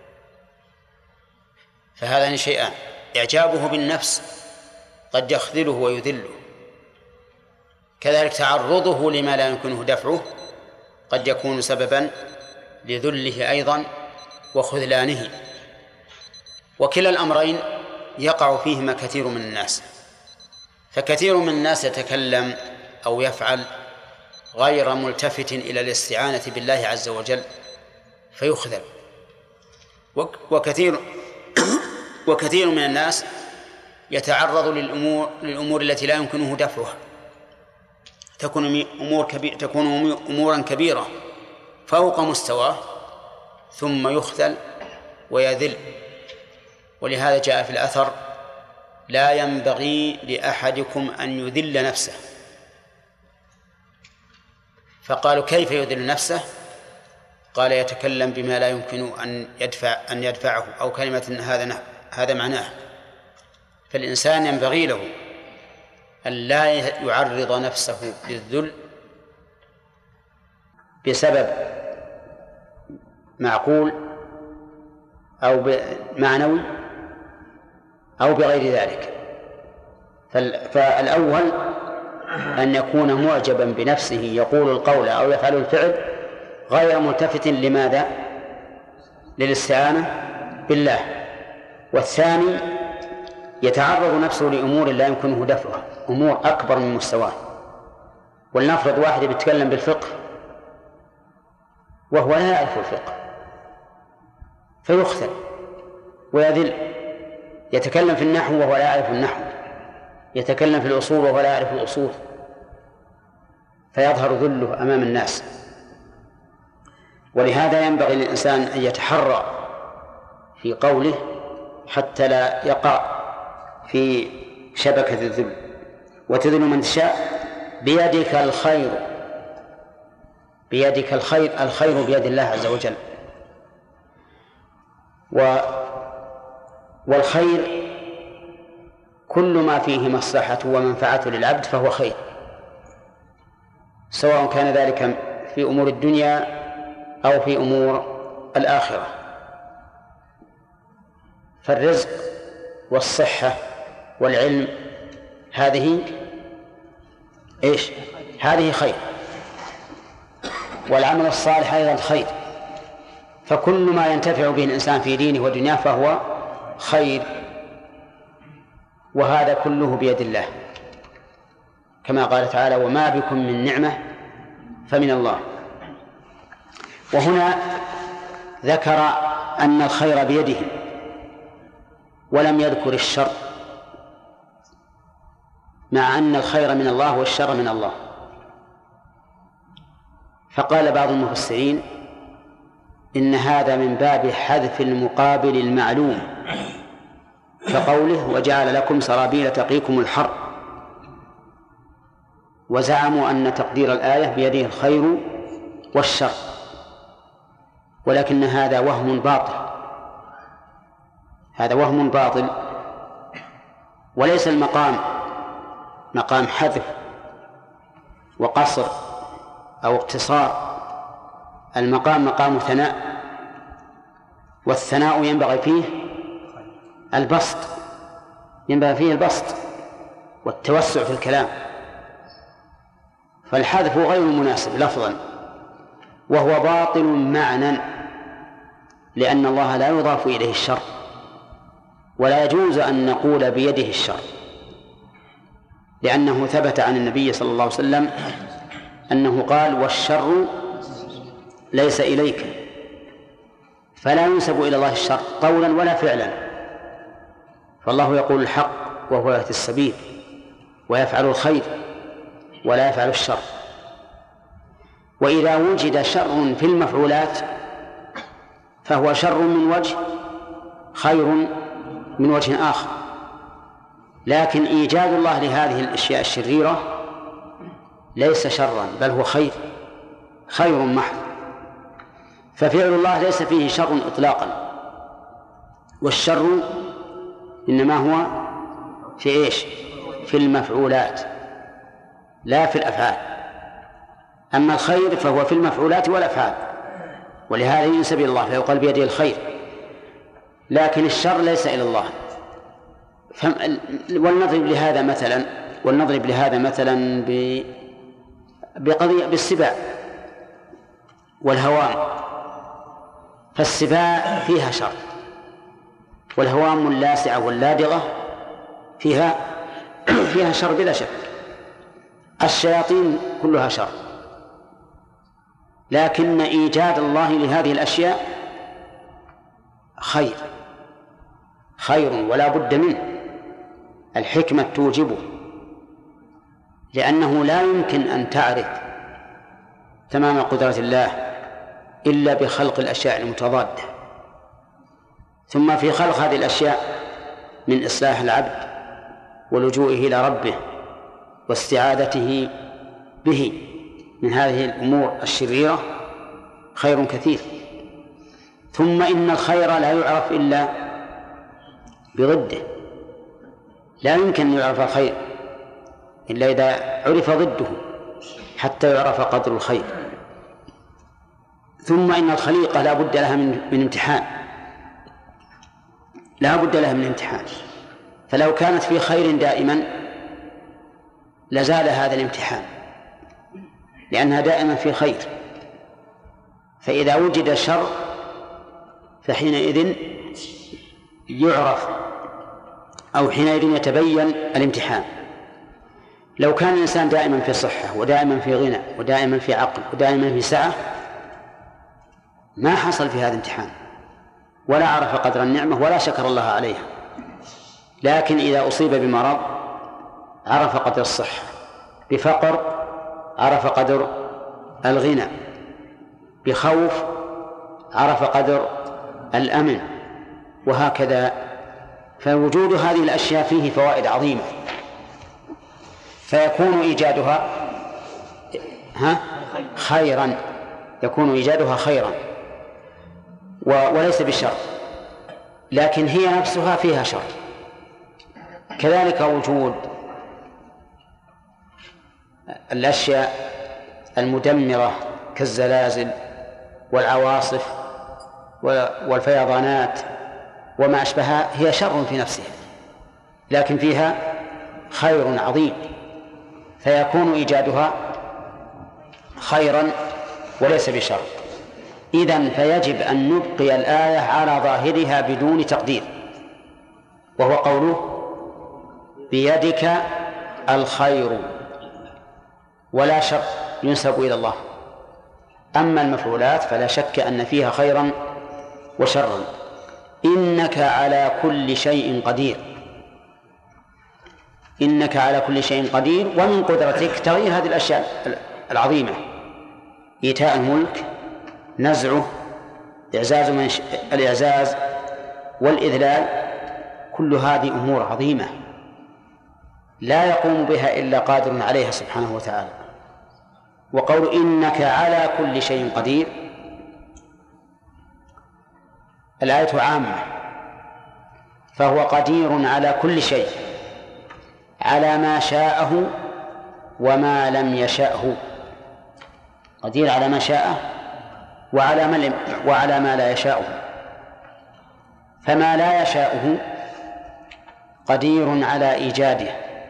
[SPEAKER 1] فهذان شيئان: إعجابه بالنفس قد يخذله ويذله، كذلك تعرضه لما لا يمكنه دفعه قد يكون سببا لذله أيضا وخذلانه. وكلا الأمرين يقع فيهما كثير من الناس. فكثير من الناس يتكلم أو يفعل غير ملتفت إلى الاستعانة بالله عز وجل فيخذل، وكثير من الناس يتعرض للأمور التي لا يمكنه دفعها، تكون أمورا كبيرة فوق مستواه ثم يخذل ويذل. ولهذا جاء في الأثر: لا ينبغي لأحدكم أن يذل نفسه. فقالوا: كيف يذل نفسه؟ قال: يتكلم بما لا يمكن أن يدفعه، أو كلمة هذا معناه. فالإنسان ينبغي له أن لا يعرض نفسه للذل بسبب معقول أو معنوي أو بغير ذلك. فالأول أن يكون معجبا بنفسه، يقول القول أو يفعل الفعل غير ملتفت لماذا؟ للاستعانة بالله. والثاني يتعرض نفسه لأمور لا يمكنه دفعها، أمور أكبر من مستواه. ولنفرض واحد يتكلم بالفقه وهو لا يعرف الفقه فيخذل ويذل، يتكلم في النحو وهو لا يعرف النحو، يتكلم في الأصول وهو لا يعرف الأصول، فيظهر ذله أمام الناس. ولهذا ينبغي للإنسان أن يتحرى في قوله حتى لا يقع في شبكة الذل. وتذل من تشاء بيدك الخير، بيدك الخير، الخير بيد الله عز وجل. والخير كل ما فيه مصلحة ومنفعة للعبد فهو خير، سواء كان ذلك في أمور الدنيا أو في أمور الآخرة. فالرزق والصحة والعلم هذه إيش؟ هذه خير، والعمل الصالح أيضا خير. فكل ما ينتفع به الإنسان في دينه ودنياه فهو خير، وهذا كله بيد الله، كما قال تعالى: وما بكم من نعمة فمن الله. وهنا ذكر أن الخير بيده ولم يذكر الشر، مع أن الخير من الله والشر من الله. فقال بعض المفسرين: إن هذا من باب حذف المقابل المعلوم، كقوله: وجعل لكم سرابيل تقيكم الحر. وزعموا أن تقدير الآية بيده الخير والشر، ولكن هذا وهم باطل، هذا وهم باطل. وليس المقام مقام حذف وقصر أو اقتصار، المقام مقام ثناء، والثناء ينبغي فيه البسط، ينبغي فيه البسط والتوسع في الكلام، فالحذف غير مناسب لفظا، وهو باطل معنى، لأن الله لا يضاف إليه الشر، ولا يجوز أن نقول بيده الشر، لأنه ثبت عن النبي صلى الله عليه وسلم أنه قال: والشر ليس إليك، فلا ينسب إلى الله الشر قولا ولا فعلا. فالله يقول الحق وهو يهدي السبيل ويفعل الخير ولا يفعل الشر. وإذا وجد شر في المفعولات فهو شر من وجه خير من وجه آخر، لكن إيجاد الله لهذه الأشياء الشريرة ليس شرا بل هو خير محض. ففعل الله ليس فيه شر إطلاقا، والشر إنما هو في إيش؟ في المفعولات لا في الأفعال. أما الخير فهو في المفعولات والأفعال، ولهذا ينسب إلى الله فيقال بيده الخير، لكن الشر ليس إلى الله. ولنضرب لهذا مثلا بقضية بالسباع والهوام. فالسباع فيها شر، والهوام اللاسعة واللادغة فيها شر بلا شك. الشياطين كلها شر، لكن إيجاد الله لهذه الأشياء خير ولا بد منه، الحكمة توجبه، لأنه لا يمكن أن تعرف تمام قدرة الله إلا بخلق الأشياء المتضادة. ثم في خلق هذه الأشياء من إصلاح العبد ولجوئه إلى ربه واستعاذته به من هذه الأمور الشريرة خير كثير. ثم إن الخير لا يعرف إلا بضده، لا يمكن أن يعرف الخير إلا إذا عرف ضده حتى يعرف قدر الخير. ثم إن الخليقة لا بد لها من امتحان، فلو كانت في خير دائما لزال هذا الامتحان، لأنها دائما في خير. فإذا وجد شر فحينئذ يعرف أو حينئذ يتبين الامتحان. لو كان الإنسان دائما في صحة ودائما في غنى ودائما في عقل ودائما في سعة ما حصل في هذا الامتحان ولا عرف قدر النعمة ولا شكر الله عليها. لكن إذا أصيب بمرض عرف قدر الصحة، بفقر عرف قدر الغنى، بخوف عرف قدر الأمن، وهكذا. فوجود هذه الأشياء فيه فوائد عظيمة، فيكون إيجادها خيرا، يكون إيجادها خيرا وليس بشر، لكن هي نفسها فيها شر. كذلك وجود الأشياء المدمرة كالزلازل والعواصف والفيضانات وما أشبهها هي شر في نفسها، لكن فيها خير عظيم، فيكون إيجادها خيرا وليس بشر. إذن فيجب أن نبقي الآية على ظاهرها بدون تقدير، وهو قوله بيدك الخير، ولا شر ينسب إلى الله. أما المفعولات فلا شك أن فيها خيرا وشرا. إنك على كل شيء قدير، إنك على كل شيء قدير، ومن قدرتك تغيير هذه الأشياء العظيمة، إيتاء الملك، نزعه، الإعزاز والإذلال، كل هذه أمور عظيمة لا يقوم بها إلا قادر عليها سبحانه وتعالى. وقول إنك على كل شيء قدير، الآية عامة، فهو قدير على كل شيء، على ما شاءه وما لم يشأه، قدير على ما شاءه وعلى ما لا يشاءه. فما لا يشاءه قدير على إيجاده،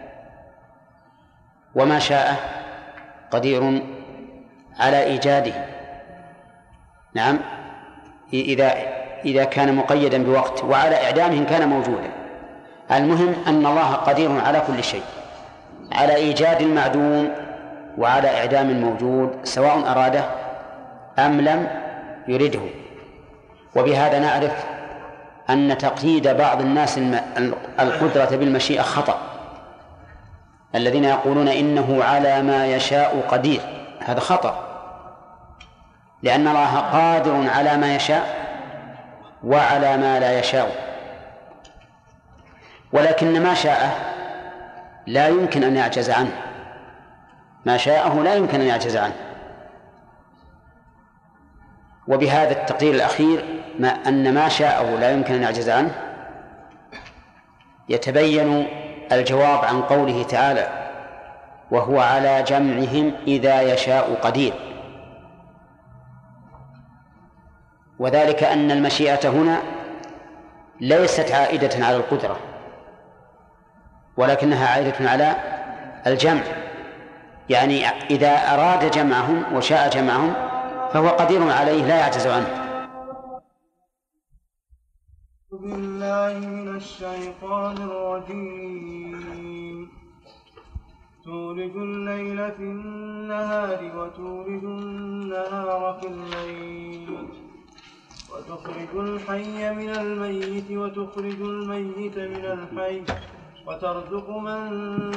[SPEAKER 1] وما شاءه قدير على إيجاده. نعم، إذا كان مقيدا بوقت، وعلى إعدامه إن كان موجودا. المهم أن الله قدير على كل شيء، على إيجاد المعدوم وعلى إعدام الموجود، سواء أراده أم لم يرده. وبهذا نعرف أن تقييد بعض الناس القدرة بالمشيئة خطأ. الذين يقولون إنه على ما يشاء قدير، هذا خطأ، لأن الله قادر على ما يشاء وعلى ما لا يشاء، ولكن ما شاءه لا يمكن أن يعجز عنه، ما شاءه لا يمكن أن يعجز عنه. وبهذا التقدير الأخير أن ما شاءه لا يمكن أن يعجز عنه يتبين الجواب عن قوله تعالى: وهو على جمعهم إذا يشاء قدير. وذلك أن المشيئة هنا ليست عائدة على القدرة، ولكنها عائدة على الجمع، يعني إذا أراد جمعهم وشاء جمعهم فهو قدير عليه لا يعجز عنه.
[SPEAKER 8] بالله من الشيطان الرجيم. تولج الليل في النهار وتولج النهار في الليل وتخرج الحي من الميت وتخرج الميت من الحي وترزق من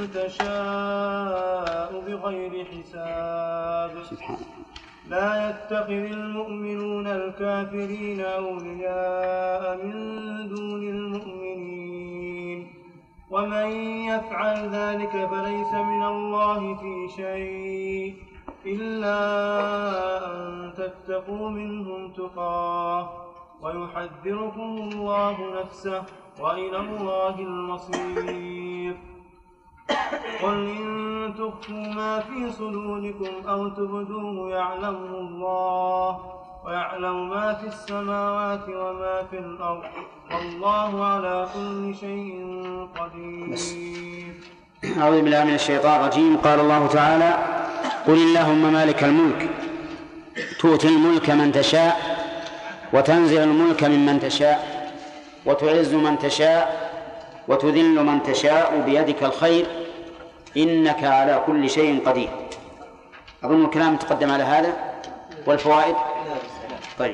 [SPEAKER 8] تشاء بغير حساب. لا يتخذ المؤمنون الكافرين أولياء من دون المؤمنين، ومن يفعل ذلك فليس من الله في شيء إلا أن تتقوا منهم تقاه ويحذركم الله نفسه وإلى الله المصير. قل إن تخفوا ما في صدوركم أو تبدوه يعلمه الله ويعلم ما في السماوات وما في الأرض والله على كل شيء قدير.
[SPEAKER 1] أعوذ بالله من الشيطان الرجيم. قال الله تعالى: قل اللهم مالك الملك تؤتي الملك من تشاء وتنزع الملك ممن تشاء وتعز من تشاء وتذل من تشاء بيدك الخير إنك على كل شيء قدير. أظن الكلام تقدم على هذا. والفوائد طيب.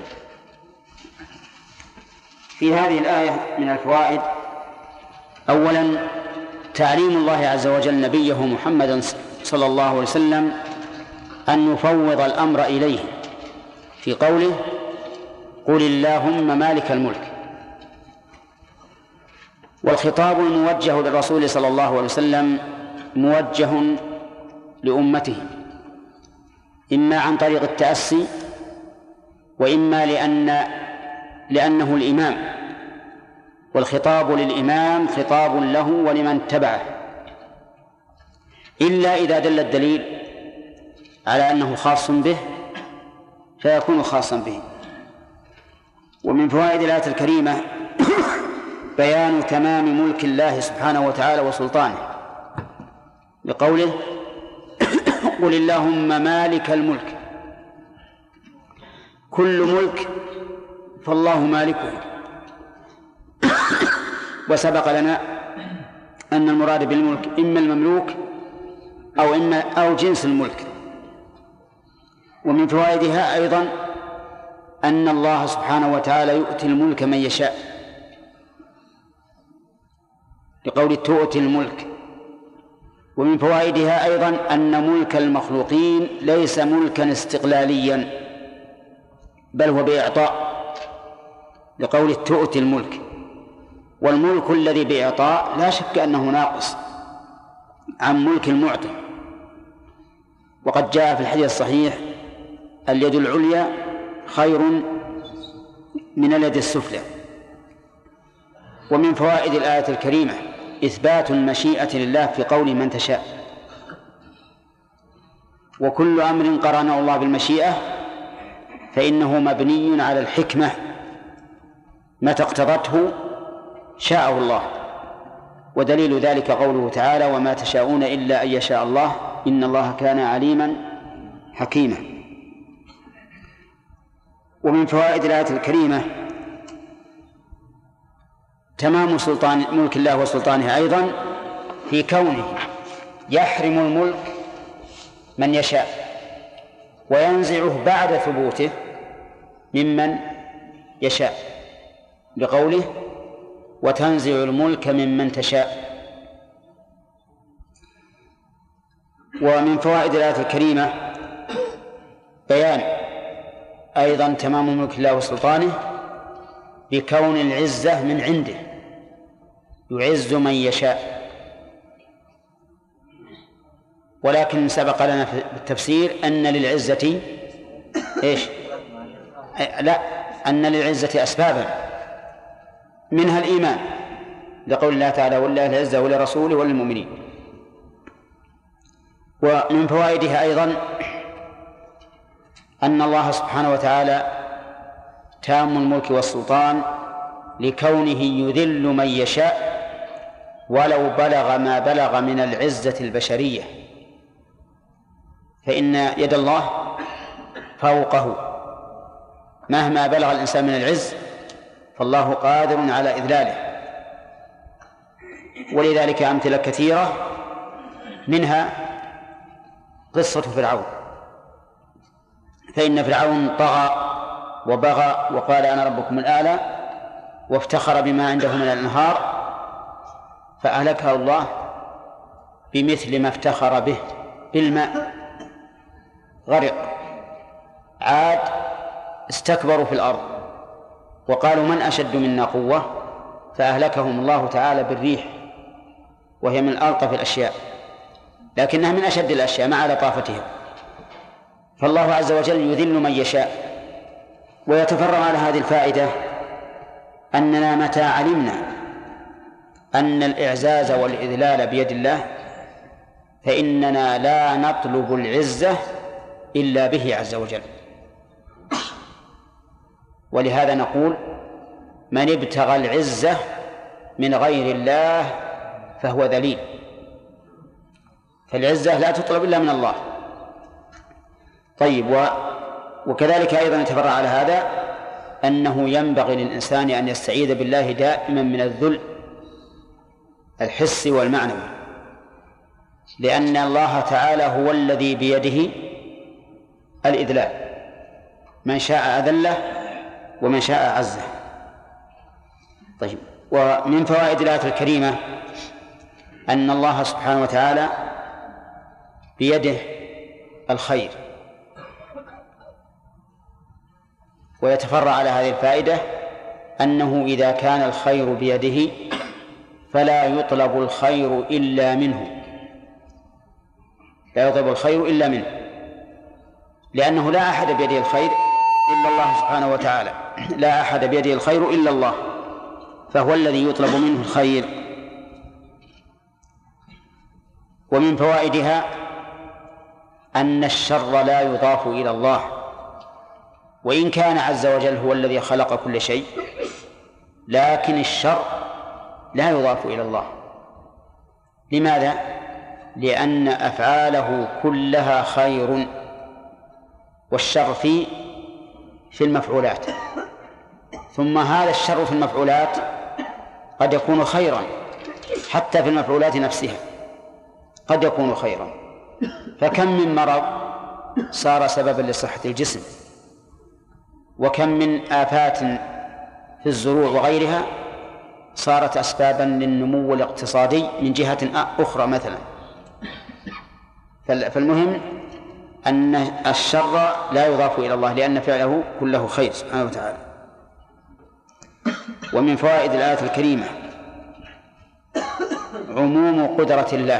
[SPEAKER 1] في هذه الآية من الفوائد: أولا تعليم الله عز وجل نبيه محمدا صلى الله عليه وسلم أن يفوض الأمر إليه في قوله: قل اللهم مالك الملك. والخطاب الموجه للرسول صلى الله عليه وسلم موجه لأمته، إما عن طريق التأسي وإما لأنه الإمام، والخطاب للإمام خطاب له ولمن تبعه، إلا إذا دل الدليل على أنه خاص به فيكون خاصا به. ومن فوائد الآية الكريمة بيان تمام ملك الله سبحانه وتعالى وسلطانه بقوله: قل اللهم مالك الملك. كل ملك فالله مالكه. وسبق لنا أن المراد بالملك إما المملوك أو جنس الملك. ومن فوائدها أيضا أن الله سبحانه وتعالى يؤتي الملك من يشاء، لقول تؤتي الملك. ومن فوائدها أيضا أن ملك المخلوقين ليس ملكا استقلاليا بل هو بإعطاء، لقول تؤتي الملك. والملك الذي بإعطاء لا شك أنه ناقص عن ملك المعطي. وقد جاء في الحديث الصحيح: اليد العليا خير من اليد السفلى. ومن فوائد الآية الكريمة إثبات المشيئة لله في قول من تشاء. وكل أمر قرنه الله بالمشيئة فإنه مبني على الحكمة، متى اقتضته شاءه الله. ودليل ذلك قوله تعالى: وما تشاءون إلا أن يشاء الله إن الله كان عليما حكيما. ومن فوائد الآية الكريمة تمام سلطان ملك الله وسلطانه أيضا في كونه يحرم الملك من يشاء وينزعه بعد ثبوته ممن يشاء، بقوله: وتنزع الملك ممن تشاء. ومن فوائد الآية الكريمة بيان أيضا تمام ملك الله وسلطانه بكون العزة من عنده، يعز من يشاء. ولكن سبق لنا في التفسير أن للعزة إيش؟ لا، أن للعزة أسبابا منها الإيمان، لقول الله تعالى: ولله العزة ولرسوله وللمؤمنين. ومن فوائدها أيضا أن الله سبحانه وتعالى تام الملك والسلطان لكونه يذل من يشاء ولو بلغ ما بلغ من العزة البشرية، فإن يد الله فوقه، مهما بلغ الإنسان من العز فالله قادر على إذلاله. ولذلك أمثلة كثيرة، منها قصة فرعون، فإن فرعون طغى وبغى وقال: أنا ربكم الأعلى، وافتخر بما عنده من الأنهار، فأهلكه الله بمثل ما افتخر به بالماء، غرق. عاد استكبروا في الأرض وقالوا: من أشد منا قوة، فأهلكهم الله تعالى بالريح، وهي من ألطف الأشياء، لكنها من أشد الأشياء مع لطافتها. فالله عز وجل يذل من يشاء. ويتفرع على هذه الفائدة أننا متى علمنا أن الإعزاز والإذلال بيد الله فإننا لا نطلب العزة إلا به عز وجل. ولهذا نقول: من ابتغى العزة من غير الله فهو ذليل. فالعزة لا تطلب إلا من الله. طيب، وكذلك أيضا يتفرع على هذا أنه ينبغي للإنسان أن يستعيذ بالله دائما من الذل الحسي والمعنوي، لأن الله تعالى هو الذي بيده الإذلال، من شاء أذله ومن شاء عزه. طيب، ومن فوائد الآية الكريمة أن الله سبحانه وتعالى بيده الخير. ويتفرع على هذه الفائدة أنه إذا كان الخير بيده فلا يطلب الخير إلا منه، لا يطلب الخير إلا منه، لأنه لا أحد بيده الخير إلا الله سبحانه وتعالى، لا أحد بيده الخير إلا الله، فهو الذي يطلب منه الخير. ومن فوائدها أن الشر لا يضاف إلى الله، وإن كان عز وجل هو الذي خلق كل شيء، لكن الشر لا يضاف إلى الله. لماذا؟ لأن أفعاله كلها خير، والشر في المفعولات. ثم هذا الشر في المفعولات قد يكون خيرا، حتى في المفعولات نفسها قد يكون خيرا. فكم من مرض صار سببا لصحة الجسم، وكم من آفات في الزروع وغيرها صارت أسبابا للنمو الاقتصادي من جهة أخرى مثلا. فالمهم أن الشر لا يضاف إلى الله، لأن فعله كله خير سبحانه وتعالى. ومن فوائد الآية الكريمة عموم قدرة الله،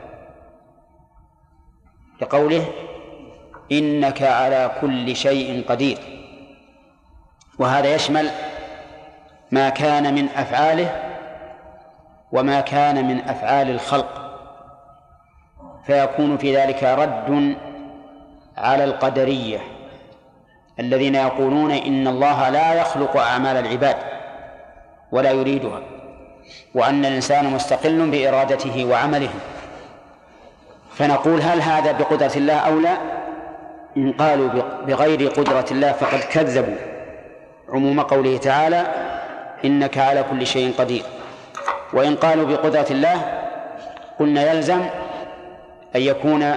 [SPEAKER 1] لقوله: إنك على كل شيء قدير. وهذا يشمل ما كان من أفعاله وما كان من أفعال الخلق، فيكون في ذلك رد على القدرية الذين يقولون إن الله لا يخلق أعمال العباد ولا يريدها، وأن الإنسان مستقل بإرادته وعمله. فنقول: هل هذا بقدرة الله أو لا؟ إن قالوا بغير قدرة الله فقد كذبوا عموم قوله تعالى: إنك على كل شيء قدير. وإن قالوا بقدرة الله قلنا يلزم أن يكون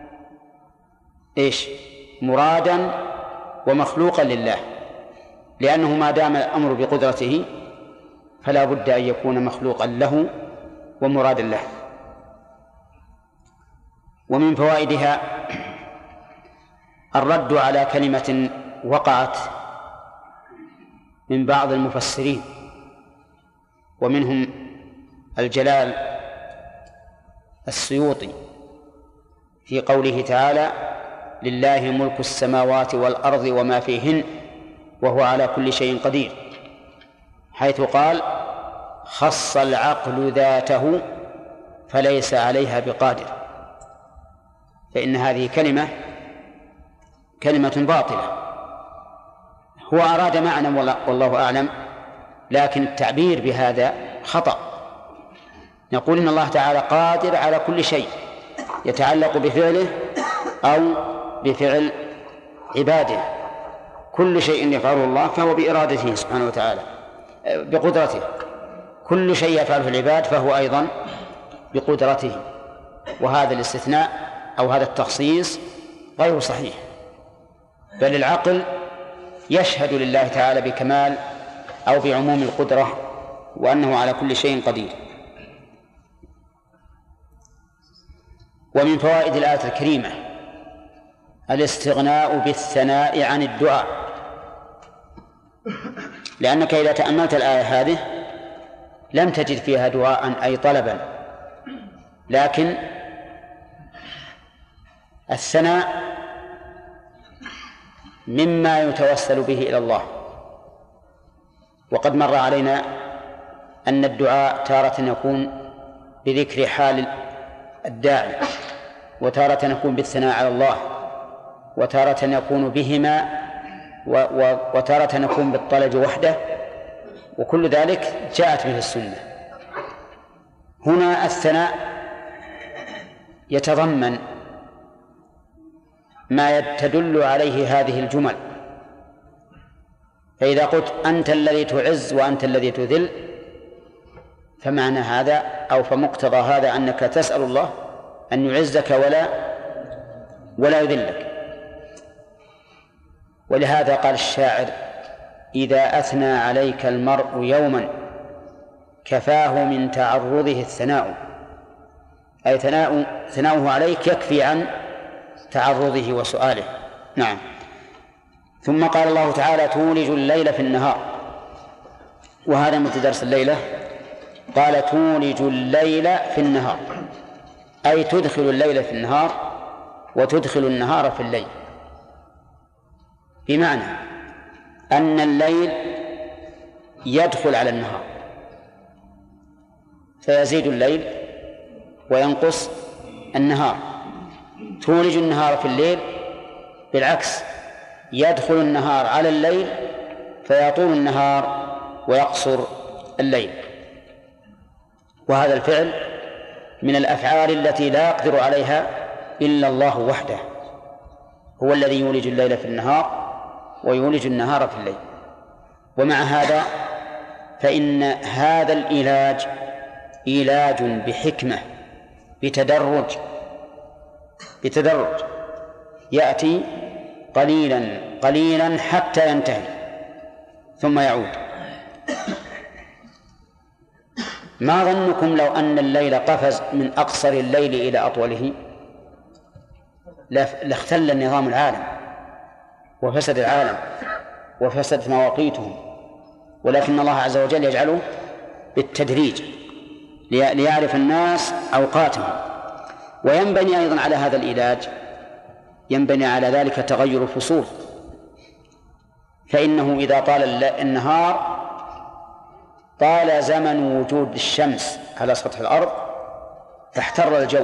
[SPEAKER 1] مرادا ومخلوقا لله، لأنه ما دام الأمر بقدرته فلا بد أن يكون مخلوقا له ومرادا له. ومن فوائدها الرد على كلمة وقعت من بعض المفسرين، ومنهم الجلال السيوطي في قوله تعالى: لله ملك السماوات والأرض وما فيهن وهو على كل شيء قدير، حيث قال: خص العقل ذاته فليس عليها بقادر. فإن هذه كلمة باطلة، هو أراد معنى والله أعلم، لكن التعبير بهذا خطأ. نقول إن الله تعالى قادر على كل شيء يتعلق بفعله أو بفعل عباده، كل شيء يفعله الله فهو بإرادته سبحانه وتعالى، بقدرته، كل شيء يفعله العباد فهو أيضا بقدرته. وهذا الاستثناء أو هذا التخصيص غير صحيح، بل العقل يشهد لله تعالى بكمال أو بعموم القدرة وأنه على كل شيء قدير. ومن فوائد الآية الكريمة الاستغناء بالثناء عن الدعاء، لأنك إذا تأملت الآية هذه لم تجد فيها دعاء أي طلبا، لكن الثناء مما يتوسل به إلى الله. وقد مر علينا أن الدعاء تارة يكون بذكر حال الداعي، وتارة يكون بالثناء على الله، وتارة يكون بهما، وتارة يكون بالطلب وحده، وكل ذلك جاءت به السنة. هنا الثناء يتضمن ما تدل عليه هذه الجمل، فإذا قلت أنت الذي تعز وأنت الذي تذل، فمعنى هذا أو فمقتضى هذا أنك تسأل الله أن يعزك ولا يذلك. ولهذا قال الشاعر: إذا أثنى عليك المرء يوما كفاه من تعرضه الثناء، أي ثناؤه عليك يكفي عن تعرضه وسؤاله. نعم. ثم قال الله تعالى: تولج الليل في النهار، وهذا من درس الليلة. قال: تولج الليل في النهار، أي تدخل الليل في النهار وتدخل النهار في الليل، بمعنى أن الليل يدخل على النهار فيزيد الليل وينقص النهار. تولج النهار في الليل بالعكس، يدخل النهار على الليل فيطول النهار ويقصر الليل. وهذا الفعل من الأفعال التي لا يقدر عليها إلا الله وحده، هو الذي يولج الليل في النهار ويولج النهار في الليل. ومع هذا فإن هذا العلاج علاج بحكمة، بتدرج يأتي قليلا قليلا حتى ينتهي ثم يعود. ما ظنكم لو أن الليل قفز من أقصر الليل إلى أطوله؟ لاختل النظام العالم وفسد العالم وفسدت مواقيتهم، ولكن الله عز وجل يجعله بالتدريج ليعرف الناس أوقاتهم. وينبني أيضا على هذا العلاج، ينبني على ذلك تغير الفصول، فإنه إذا طال النهار طال زمن وجود الشمس على سطح الأرض فاحتر الجو،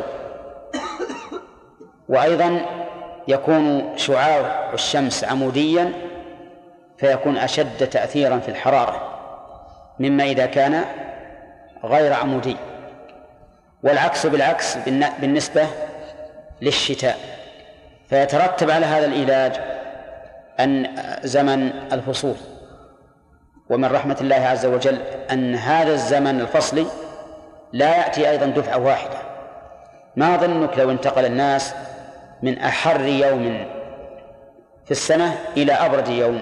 [SPEAKER 1] وأيضا يكون شعاع الشمس عموديا فيكون أشد تأثيرا في الحرارة مما إذا كان غير عمودي. والعكس بالعكس بالنسبة للشتاء، فيترتب على هذا العلاج أن زمن الفصول. ومن رحمة الله عز وجل أن هذا الزمن الفصلي لا يأتي أيضا دفعة واحدة. ما ظنك لو انتقل الناس من أحر يوم في السنة إلى أبرد يوم؟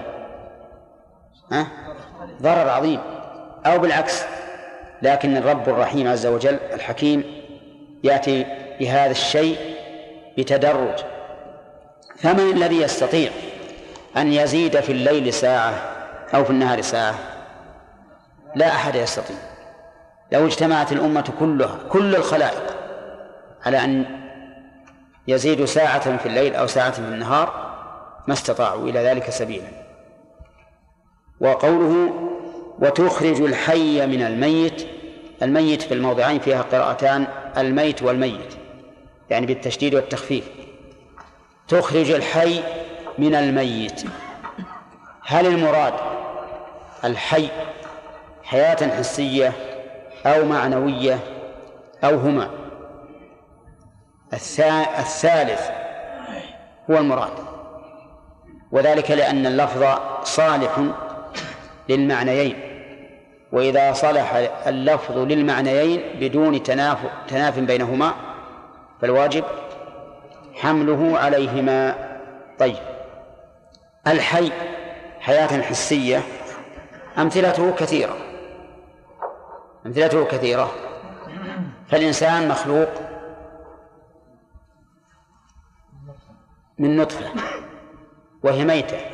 [SPEAKER 1] ضرر عظيم. أو بالعكس، لكن الرب الرحيم عز وجل الحكيم يأتي بهذا الشيء بتدرج. فمن الذي يستطيع أن يزيد في الليل ساعة أو في النهار ساعة؟ لا أحد يستطيع. لو اجتمعت الأمة كلها كل الخلائق على أن يزيدوا ساعة في الليل أو ساعة في النهار ما استطاعوا إلى ذلك سبيلا. وقوله وتخرج الحي من الميت، الميت في الموضعين فيها قراءتان، الميت والميت، يعني بالتشديد والتخفيف. تخرج الحي من الميت، هل المراد الحي حياة حسية أو معنوية أو هما؟ الثالث هو المراد، وذلك لأن اللفظ صالح للمعنيين، وإذا صلح اللفظ للمعنيين بدون تناف بينهما فالواجب حمله عليهما. طيب، الحي حياة حسية أمثلته كثيرة، فالإنسان مخلوق من نطفة وهي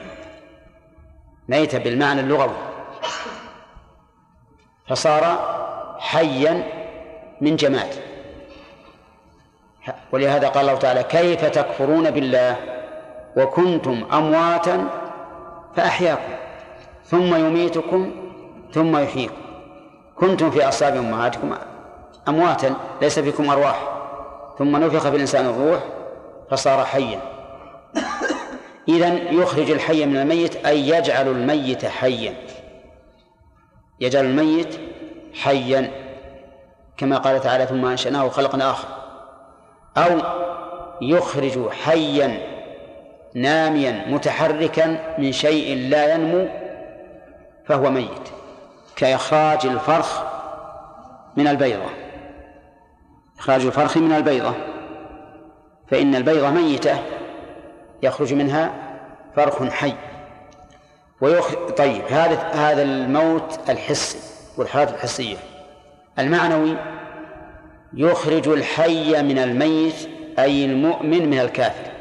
[SPEAKER 1] ميتة بالمعنى اللغوي، فصار حيا من جماد. ولهذا قال الله تعالى كيف تكفرون بالله وكنتم أمواتا فأحياكم ثم يميتكم ثم يحييكم، كنتم في أصلاب أمهاتكم أمواتا ليس فيكم أرواح، ثم نفخ في الإنسان الروح فصار حيا. إذن يخرج الحي من الميت أي يجعل الميت حيا، يجعل الميت حيا كما قال تعالى ثم أنشأناه خلقا آخر، أو يخرج حيا ناميا متحركا من شيء لا ينمو فهو ميت، كإخراج الفرخ من البيضة، إخراج الفرخ من البيضة، فإن البيضة ميتة يخرج منها فرخ حي. طيب، هذا الموت الحسي والحياة الحسية. المعنوي يخرج الحي من الميت أي المؤمن من الكافر،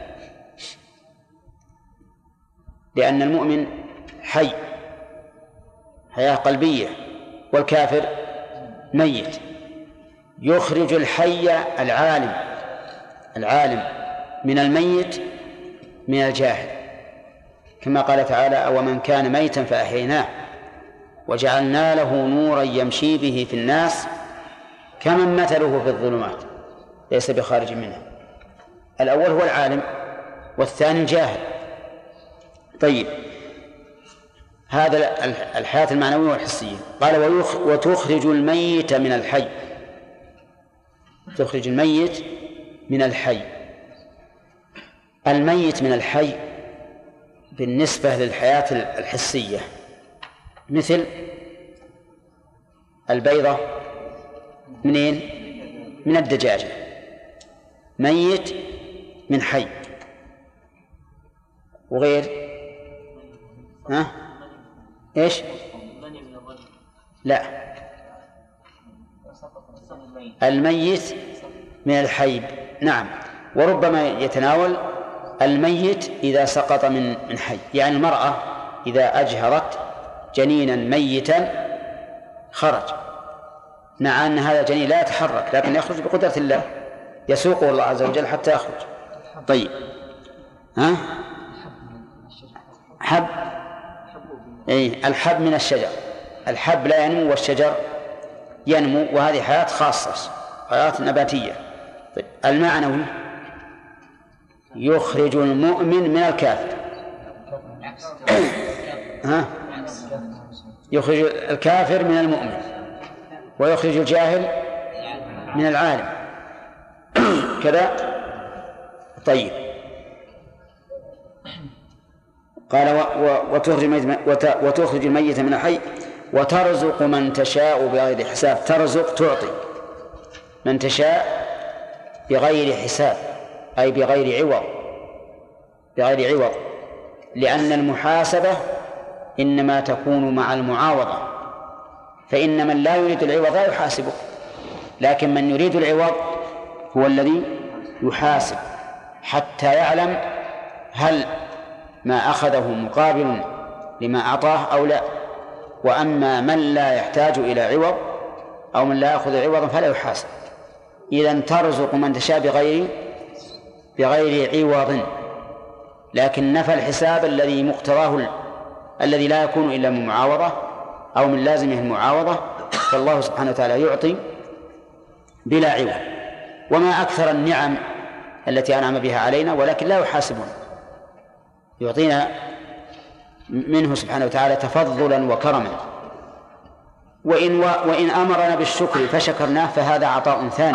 [SPEAKER 1] لأن المؤمن حي حياة قلبية والكافر ميت. يخرج الحي العالم من الميت من الجاهل، كما قال تعالى أومن كان ميتا فأحييناه وجعلنا له نورا يمشي به في الناس كمن مثله في الظلمات ليس بخارج منها. الأول هو العالم والثاني الجاهل. طيب، هذا الحياة المعنوية والحسية. قال وتخرج الميت من الحي، تخرج الميت من الحي. الميت من الحي بالنسبة للحياة الحسية مثل البيضة منين؟ من الدجاجة، ميت من حي. وغير ايش؟ لا، الميت من الحي. نعم، وربما يتناول الميت إذا سقط من حي، يعني المرأة إذا أجهرت جنينا ميتا خرج، مع أن هذا الجنين لا يتحرك لكن يخرج بقدرة الله، يسوقه الله عز وجل حتى يخرج. طيب، حب، الحب من الشجر، الحب لا ينمو والشجر ينمو، وهذه حياة خاصة، حياة نباتية. طيب، المعنوي يخرج المؤمن من الكافر، يخرج الكافر من المؤمن، ويخرج الجاهل من العالم كذا. طيب، قال وتخرج الميت من الحي وترزق من تشاء بغير حساب. ترزق تعطي من تشاء بغير حساب، أي بغير عوض، لأن المحاسبة إنما تكون مع المعاوضة، فإن من لا يريد العوض لا يحاسبه، لكن من يريد العوض هو الذي يحاسب حتى يعلم هل ما أخذه مقابل لما أعطاه أو لا. وأما من لا يحتاج إلى عوض أو من لا يأخذ عوضا فلا يحاسب. إذن ترزق من تشاء بغير عوض، لكن نفى الحساب الذي مقتضاه الذي لا يكون إلا من معاوضة أو من لازمه المعاوضة، فالله سبحانه وتعالى يعطي بلا عوض. وما أكثر النعم التي أنعم بها علينا ولكن لا يحاسبون، يعطينا منه سبحانه وتعالى تفضلا وكرما. وإن أمرنا بالشكر فشكرناه فهذا عطاء ثاني.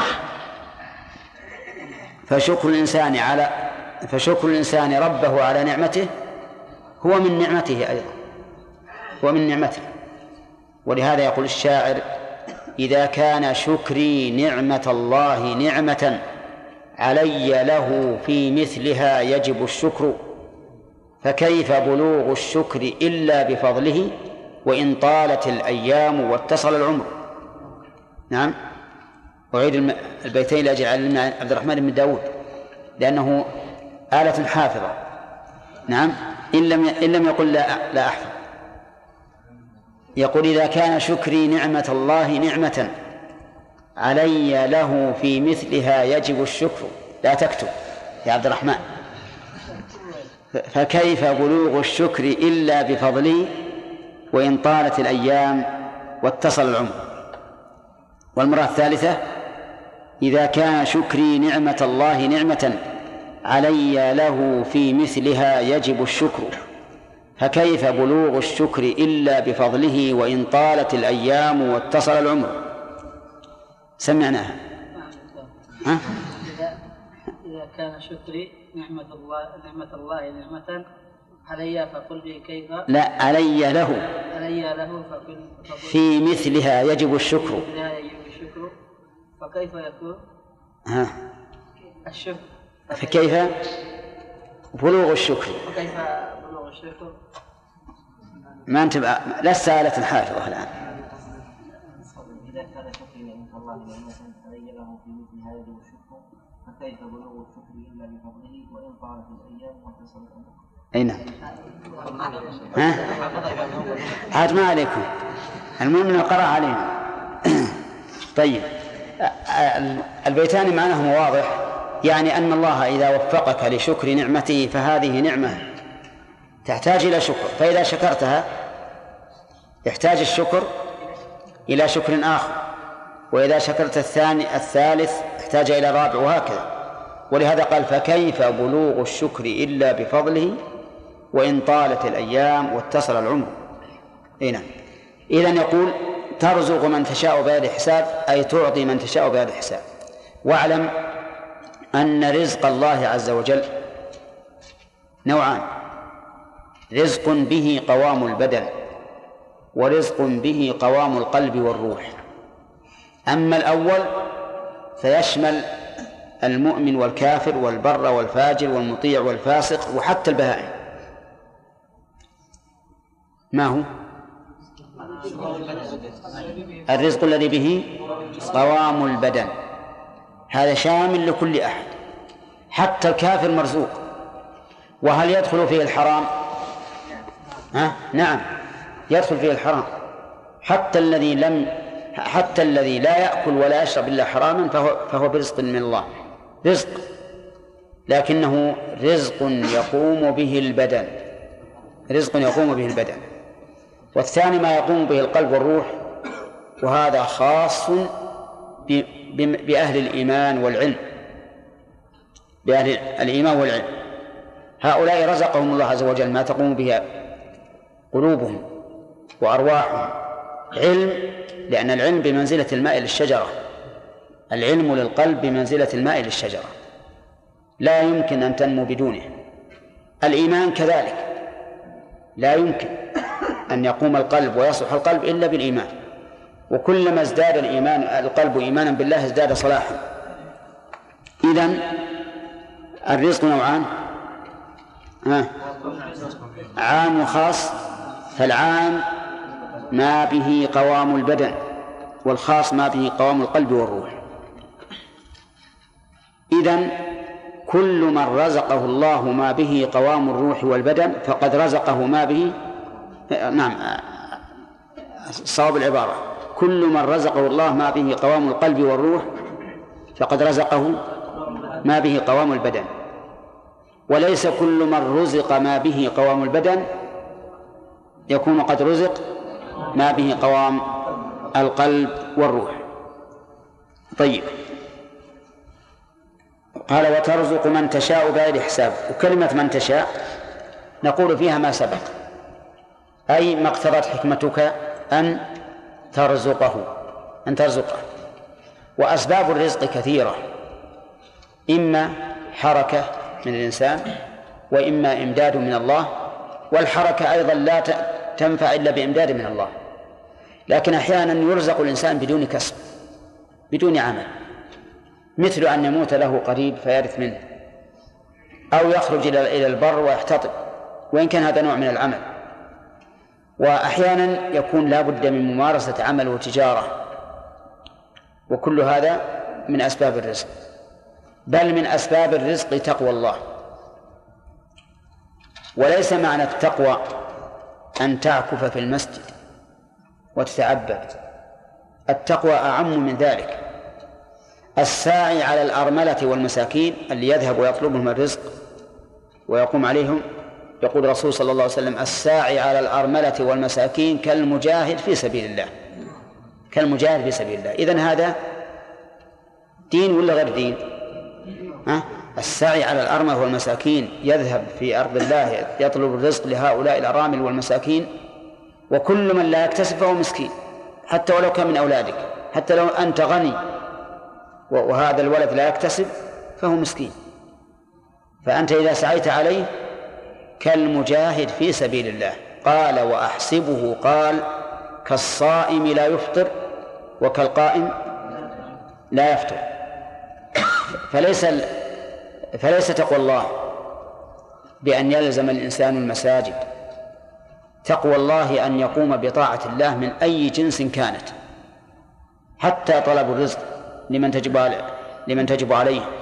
[SPEAKER 1] فشكر الإنسان ربه على نعمته هو من نعمته أيضا، هو من نعمته. ولهذا يقول الشاعر: إذا كان شكري نعمة الله نعمة علي له في مثلها يجب الشكر، فكيف بلوغ الشكر إلا بفضله وإن طالت الأيام واتصل العمر. نعم، أعيد البيتين لأجل علمنا عبد الرحمن بن داود لأنه آلة حافظة. نعم، إن لم يقل لا أحفظ. يقول: إذا كان شكري نعمة الله نعمة علي له في مثلها يجب الشكر. لا تكتب يا عبد الرحمن. فكيف بلوغ الشكر إلا بفضلي وإن طالت الأيام واتصل العمر. والمرة الثالثة: إذا كان شكري نعمة الله نعمة علي له في مثلها يجب الشكر، فكيف بلوغ الشكر إلا بفضله وإن طالت الأيام واتصل العمر. سمعناها. ها؟
[SPEAKER 9] إذا كان شكري نعمة الله نعمة علي فقل لي كيف.
[SPEAKER 1] لا، علي له
[SPEAKER 9] فقل
[SPEAKER 1] في مثلها يجب الشكر.
[SPEAKER 9] فكيف يكون
[SPEAKER 1] الشكر؟ فكيف بلوغ الشكر؟ ما أنت لست آلة حافظة الآن.
[SPEAKER 3] إذا كان شكري نعمة الله نعمة علي له في مثلها يجب الشكر، فكيف بلوغ الشكر إلا بفضله وإن طالت الأيام واتصل العمر.
[SPEAKER 1] أي نعم. عاد ما عليكم، المهم أنه قرأ علينا. طيب، البيتان معناهما واضح، يعني أن الله إذا وفقك لشكر نعمته فهذه نعمة تحتاج إلى شكر، فإذا شكرتها يحتاج الشكر إلى شكر آخر، وإذا شكرت الثالث احتاج إلى الرابع، وهكذا. ولهذا قال: فكيف بلوغ الشكر إلا بفضله وإن طالت الأيام واتصل العمر. نعم. إذن يقول: ترزق من تشاء بغير حساب، أي تعطي من تشاء بغير حساب. واعلم أن رزق الله عز وجل نوعان: رزق به قوام البدن، ورزق به قوام القلب والروح. أما الأول فيشمل المؤمن والكافر والبر والفاجر والمطيع والفاسق وحتى البهائم. ما هو؟ الرزق الذي به قوام البدن، هذا شامل لكل أحد، حتى الكافر مرزوق. وهل يدخل فيه الحرام؟ نعم، يدخل فيه الحرام. حتى الذي لا يأكل ولا يشرب إلا حراما فهو برزق من الله، رزق، لكنه رزق يقوم به البدن، رزق يقوم به البدن. والثاني ما يقوم به القلب والروح، وهذا خاص بأهل الإيمان والعلم، بأهل الإيمان والعلم. هؤلاء رزقهم الله عز وجل ما تقوم به قلوبهم وأرواحهم علم، لأن العلم بمنزلة الماء للشجرة، العلم للقلب بمنزلة الماء للشجرة، لا يمكن أن تنمو بدونه. الإيمان كذلك، لا يمكن أن يقوم القلب ويصلح القلب إلا بالإيمان، وكلما ازداد القلب إيمانا بالله ازداد صلاحا. إذن الرزق نوعان: عام وخاص. فالعام ما به قوام البدن، والخاص ما به قوام القلب والروح. إذن كل من رزقه الله ما به قوام الروح والبدن فقد رزقه ما به
[SPEAKER 10] نعم صواب العبارة كل من رزقه الله ما به قوام القلب والروح فقد رزقه ما به قوام البدن، وليس كل من رزق ما به قوام البدن يكون قد رزق ما به قوام القلب والروح. طيب، قال وترزق من تشاء بغير حساب. وكلمة من تشاء نقول فيها ما سبق، أي ما اقتضت حكمتك أن ترزقه. وأسباب الرزق كثيرة، إما حركة من الإنسان وإما إمداد من الله، والحركة أيضا لا تنفع إلا بإمداد من الله. لكن أحيانا يرزق الإنسان بدون كسب بدون عمل، مثل أن يموت له قريب فيرث منه، أو يخرج إلى البر ويحتطب، وإن كان هذا نوع من العمل. وأحيانا يكون لا بد من ممارسة عمل وتجارة، وكل هذا من أسباب الرزق. بل من أسباب الرزق تقوى الله. وليس معنى التقوى أن تعكف في المسجد وتتعبد، التقوى أعم من ذلك. الساعي على الأرملة والمساكين اللي يذهب ويطلبهم الرزق ويقوم عليهم، يقول الرسول صلى الله عليه وسلم الساعي على الأرملة والمساكين كالمجاهد في سبيل الله، كالمجاهد في سبيل الله. إذن هذا دين ولا غير دين؟ الساعي على الأرملة والمساكين يذهب في أرض الله يطلب الرزق لهؤلاء الأرامل والمساكين، وكل من لا يكتسب فهو مسكين، حتى ولو كان من أولادك، حتى لو أنت غني وهذا الولد لا يكتسب فهو مسكين. فأنت إذا سعيت عليه كالمجاهد في سبيل الله. قال وأحسبه قال كالصائم لا يفطر وكالقائم لا يفطر. فليس تقوى الله بأن يلزم الإنسان المساجد، تقوى الله أن يقوم بطاعة الله من أي جنس كانت، حتى طلب الرزق لمن تجب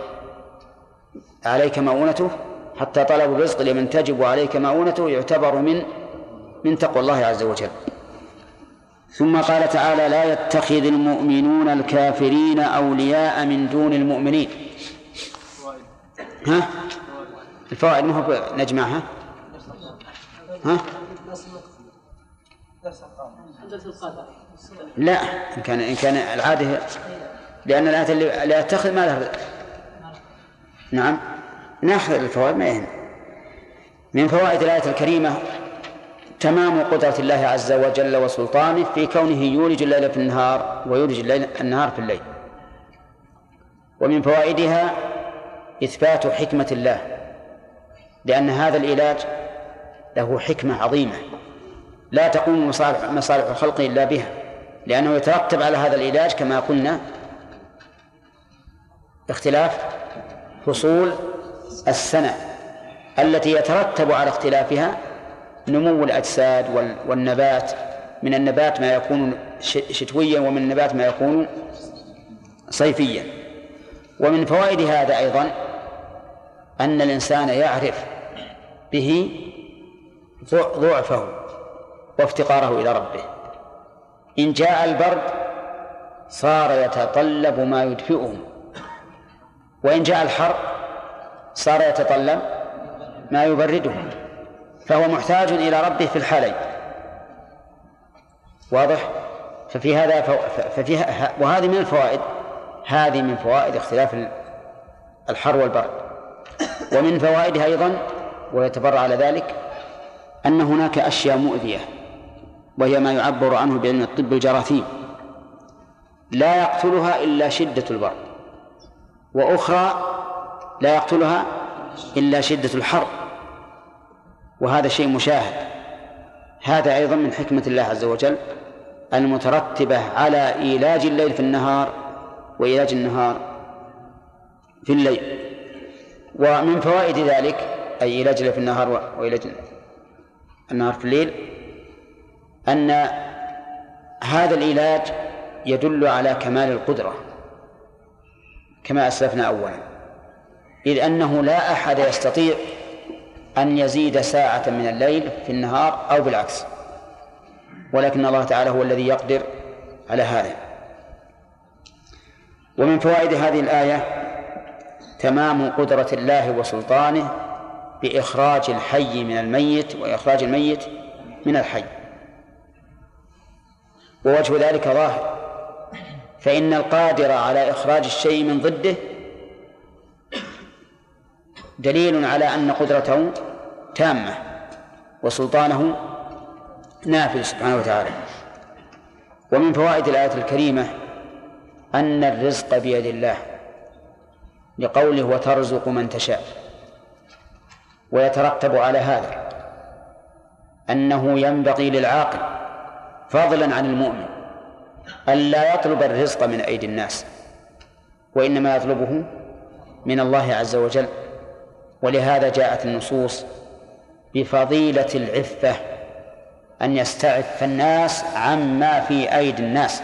[SPEAKER 10] عليك مؤونته، حتى طلب الرزق لمن تجب عليك مؤونته يعتبر من تقوى الله عز وجل. ثم قال تعالى لا يتخذ المؤمنون الكافرين أولياء من دون المؤمنين. الفوائد مهو نجمعها. لا، إن كان العادة، لأن الآية اللي لا يتخذ ما لها. نعم نأخذ الفوائد ما يهم. من فوائد الآية الكريمة تمام قدرة الله عز وجل وسلطانه في كونه يولج الليل في النهار ويولج النهار في الليل. ومن فوائدها إثبات حكمة الله، لأن هذا العلاج له حكمة عظيمة لا تقوم مصالح الخلق إلا بها، لأنه يترتب على هذا العلاج كما قلنا اختلاف فصول السنة التي يترتب على اختلافها نمو الأجساد والنبات. من النبات ما يكون شتويا ومن النبات ما يكون صيفيا. ومن فوائد هذا أيضا أن الإنسان يعرف به ضعفه وافتقاره إلى ربه. إن جاء البرد صار يتطلب ما يدفئه، وإن جاء الحر صار يتطلب ما يبرده، فهو محتاج إلى ربه في الحالين. واضح؟ ففي هذا وهذه من الفوائد، هذه من فوائد اختلاف الحر والبرد. ومن فوائدها أيضا ويتبرع على ذلك أن هناك أشياء مؤذية، وهي ما يعبر عنه بعلم الطب الجراثيم، لا يقتلها إلا شدة البرد، وأخرى لا يقتلها إلا شدة الحر، وهذا شيء مشاهد. هذا أيضا من حكمة الله عز وجل المترتبة على إيلاج الليل في النهار وإيلاج النهار في الليل. ومن فوائد ذلك أي إيلاج الليل في النهار وإيلاج النهار في الليل أن هذا العلاج يدل على كمال القدرة كما أسلفنا أولا، إذ أنه لا أحد يستطيع أن يزيد ساعة من الليل في النهار أو بالعكس، ولكن الله تعالى هو الذي يقدر على هذا. ومن فوائد هذه الآية تمام قدرة الله وسلطانه بإخراج الحي من الميت وإخراج الميت من الحي، ووجه ذلك ظاهر، فإن القادر على إخراج الشيء من ضده دليل على أن قدرته تامة وسلطانه نافذ سبحانه وتعالى. ومن فوائد الآية الكريمة أن الرزق بيد الله لقوله وترزق من تشاء، ويترتب على هذا أنه ينبغي للعاقل فضلا عن المؤمن ألا يطلب الرزق من أيدي الناس، وإنما يطلبه من الله عز وجل. ولهذا جاءت النصوص بفضيلة العفة، أن يستعف الناس عما في أيدي الناس،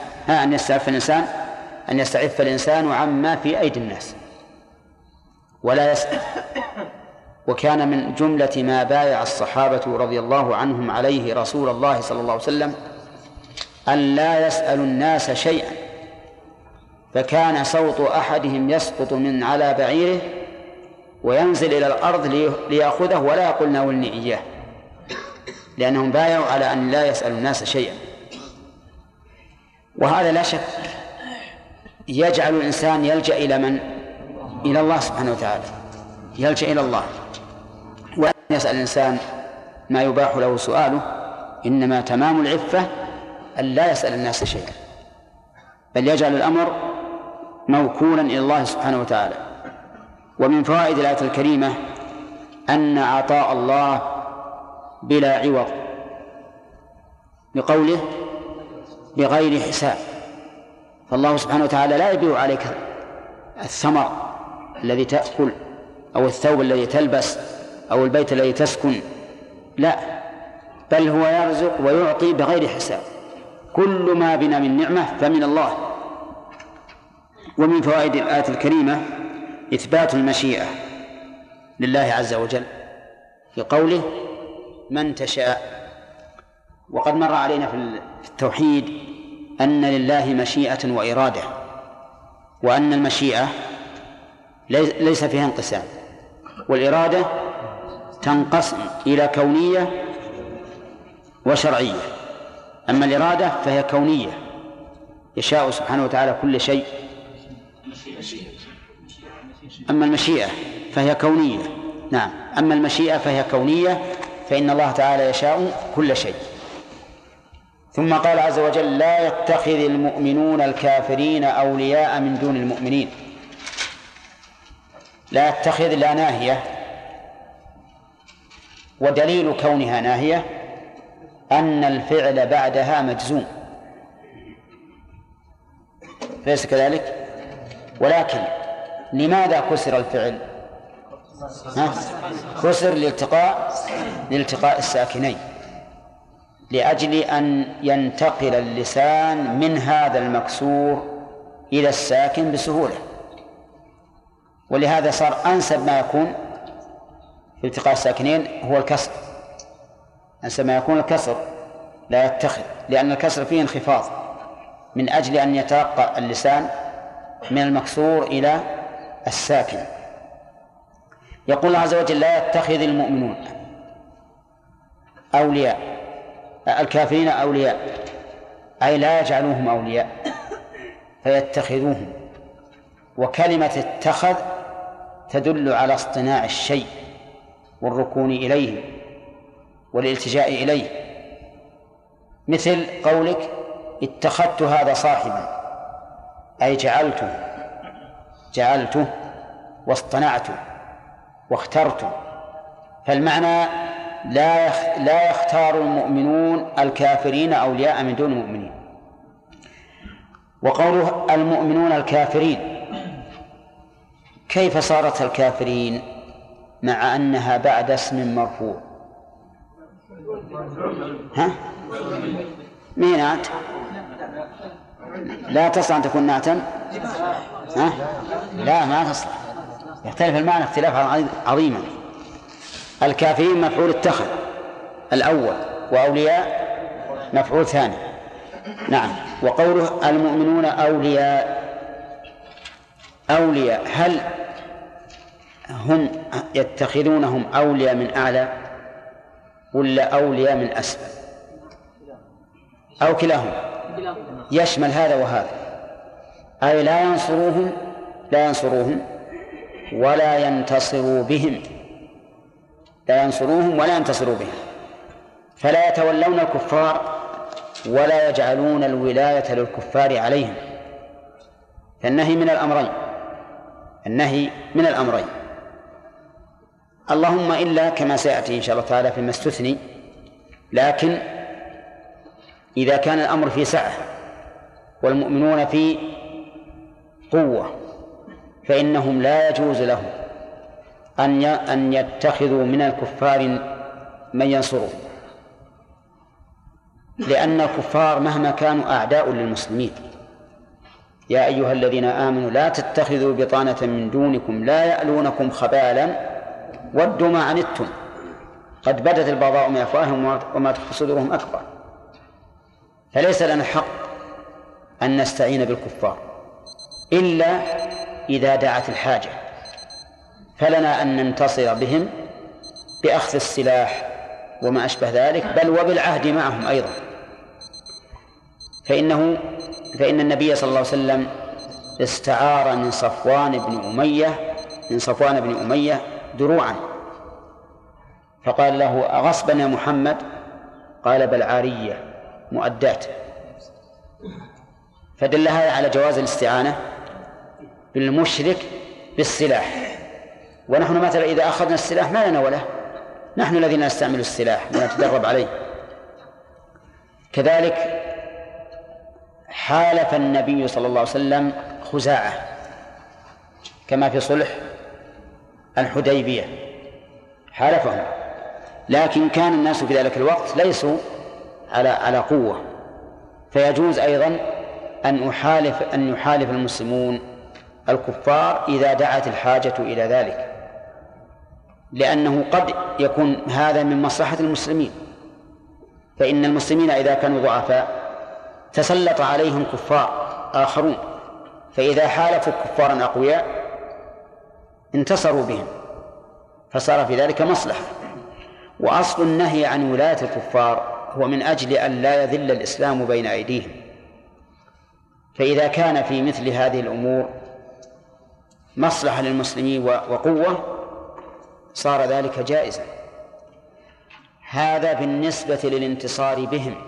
[SPEAKER 10] أن يستعف الإنسان عما في أيدي الناس ولا يسأل. وكان من جملة ما بايع الصحابة رضي الله عنهم عليه رسول الله صلى الله عليه وسلم أن لا يسأل الناس شيئا، فكان صوت أحدهم يسقط من على بعيره وينزل إلى الأرض ليأخذه ولا يقول ناولني إياه، لأنهم بايعوا على أن لا يسأل الناس شيئا. وهذا لا شك يجعل الإنسان يلجأ إلى من؟ إلى الله سبحانه وتعالى، يلجأ إلى الله. وأن يسأل الإنسان ما يباح له سؤاله، إنما تمام العفة أن لا يسأل الناس شيئا، بل يجعل الأمر موكولا إلى الله سبحانه وتعالى. ومن فوائد الآية الكريمة أن عطاء الله بلا عوض، لقوله بغير حساب، فالله سبحانه وتعالى لا يبيع عليك الثمر الذي تأكل أو الثوب الذي تلبس أو البيت الذي تسكن، لا، بل هو يرزق ويعطي بغير حساب. كل ما بنا من نعمة فمن الله. ومن فوائد الآية الكريمة إثبات المشيئة لله عز وجل في قوله من تشاء. وقد مر علينا في التوحيد أن لله مشيئة وإرادة، وأن المشيئة ليس فيها انقسام، والإرادة تنقسم إلى كونية وشرعية. أما الإرادة فهي كونية، يشاء سبحانه وتعالى كل شيء. أما المشيئة فهي كونية، نعم، أما المشيئة فهي كونية، فإن الله تعالى يشاء كل شيء. ثم قال عز وجل لا يتخذ المؤمنون الكافرين أولياء من دون المؤمنين. لا يتخذ لا ناهية، ودليل كونها ناهية أن الفعل بعدها مجزوم، ليس كذلك؟ ولكن لماذا كسر الفعل؟ كسر لالتقاء الساكنين، لأجل أن ينتقل اللسان من هذا المكسور إلى الساكن بسهولة. ولهذا صار أنسب ما يكون في التقاء الساكنين هو الكسر، أنسب ما يكون الكسر، لا يتخذ، لأن الكسر فيه انخفاض، من أجل أن يترقى اللسان من المكسور إلى الساكن. يقول الله عز وجل لا يتخذ المؤمنون أولياء الكافرين أولياء، أي لا يجعلوهم أولياء فيتخذوهم. وكلمة اتخذ تدل على اصطناع الشيء والركون إليه والالتجاء إليه، مثل قولك اتخذت هذا صاحبا، أي جعلته واصطنعته واخترته. فالمعنى لا يختار المؤمنون الكافرين أولياء من دون المؤمنين. وقوله المؤمنون الكافرين، كيف صارت الكافرين مع أنها بعد اسم مرفوع؟ مين نعت؟ لا تصلح أن تكون نعتا؟ لا، ما تصلح، يختلف المعنى اختلافا عظيما. الكافرين مفعول اتخذ الأول، وأولياء مفعول ثاني. نعم. وقوله المؤمنون أولياء هل هم يتخذونهم أولياء من أعلى ولا أولياء من أسفل أو كلاهما؟ يشمل هذا وهذا، أي لا ينصروهم ولا ينتصروا بهم، لا ينصروهم ولا ينتصروا بهم، فلا يتولون الكفار ولا يجعلون الولاية للكفار عليهم. فالنهي من الأمرين، اللهم إلا كما سيأتي إن شاء الله تعالى فيما استثني. لكن إذا كان الأمر في سعة والمؤمنون في قوة فإنهم لا يجوز لهم أن يتخذوا من الكفار من ينصرهم، لأن الكفار مهما كانوا أعداء للمسلمين. يا أيها الذين آمنوا لا تتخذوا بطانة من دونكم لا يألونكم خبالا ودوا ما عنتم قد بدت البغضاء من أفواههم وما تخفي صدورهم أكبر. فليس لنا حق أن نستعين بالكفار إلا إذا دعت الحاجة، فلنا أن ننتصر بهم بأخذ السلاح وما أشبه ذلك، بل وبالعهد معهم أيضا. فإن النبي صلى الله عليه وسلم استعار من صفوان بن أمية دروعا، فقال له أغصبا يا محمد؟ قال بل عارية مؤدات. فدل هذا على جواز الاستعانة بالمشرك بالسلاح. ونحن مثلا إذا أخذنا السلاح ما لنا وله، نحن الذين نستعمل السلاح ونتدرب عليه. كذلك حالف النبي صلى الله عليه وسلم خزاعة كما في صلح الحديبية، حالفهم، لكن كان الناس في ذلك الوقت ليسوا على قوة، فيجوز أيضا أن يحالف المسلمون الكفار إذا دعت الحاجة إلى ذلك، لأنه قد يكون هذا من مصلحة المسلمين. فإن المسلمين إذا كانوا ضعفاء تسلط عليهم كفار آخرون، فإذا حالفوا كفارا أقوياء انتصروا بهم، فصار في ذلك مصلحة. وأصل النهي عن ولاية الكفار هو من أجل أن لا يذل الإسلام بين أيديهم. فإذا كان في مثل هذه الأمور مصلحة للمسلمين وقوة صار ذلك جائزا. هذا بالنسبة للانتصار بهم.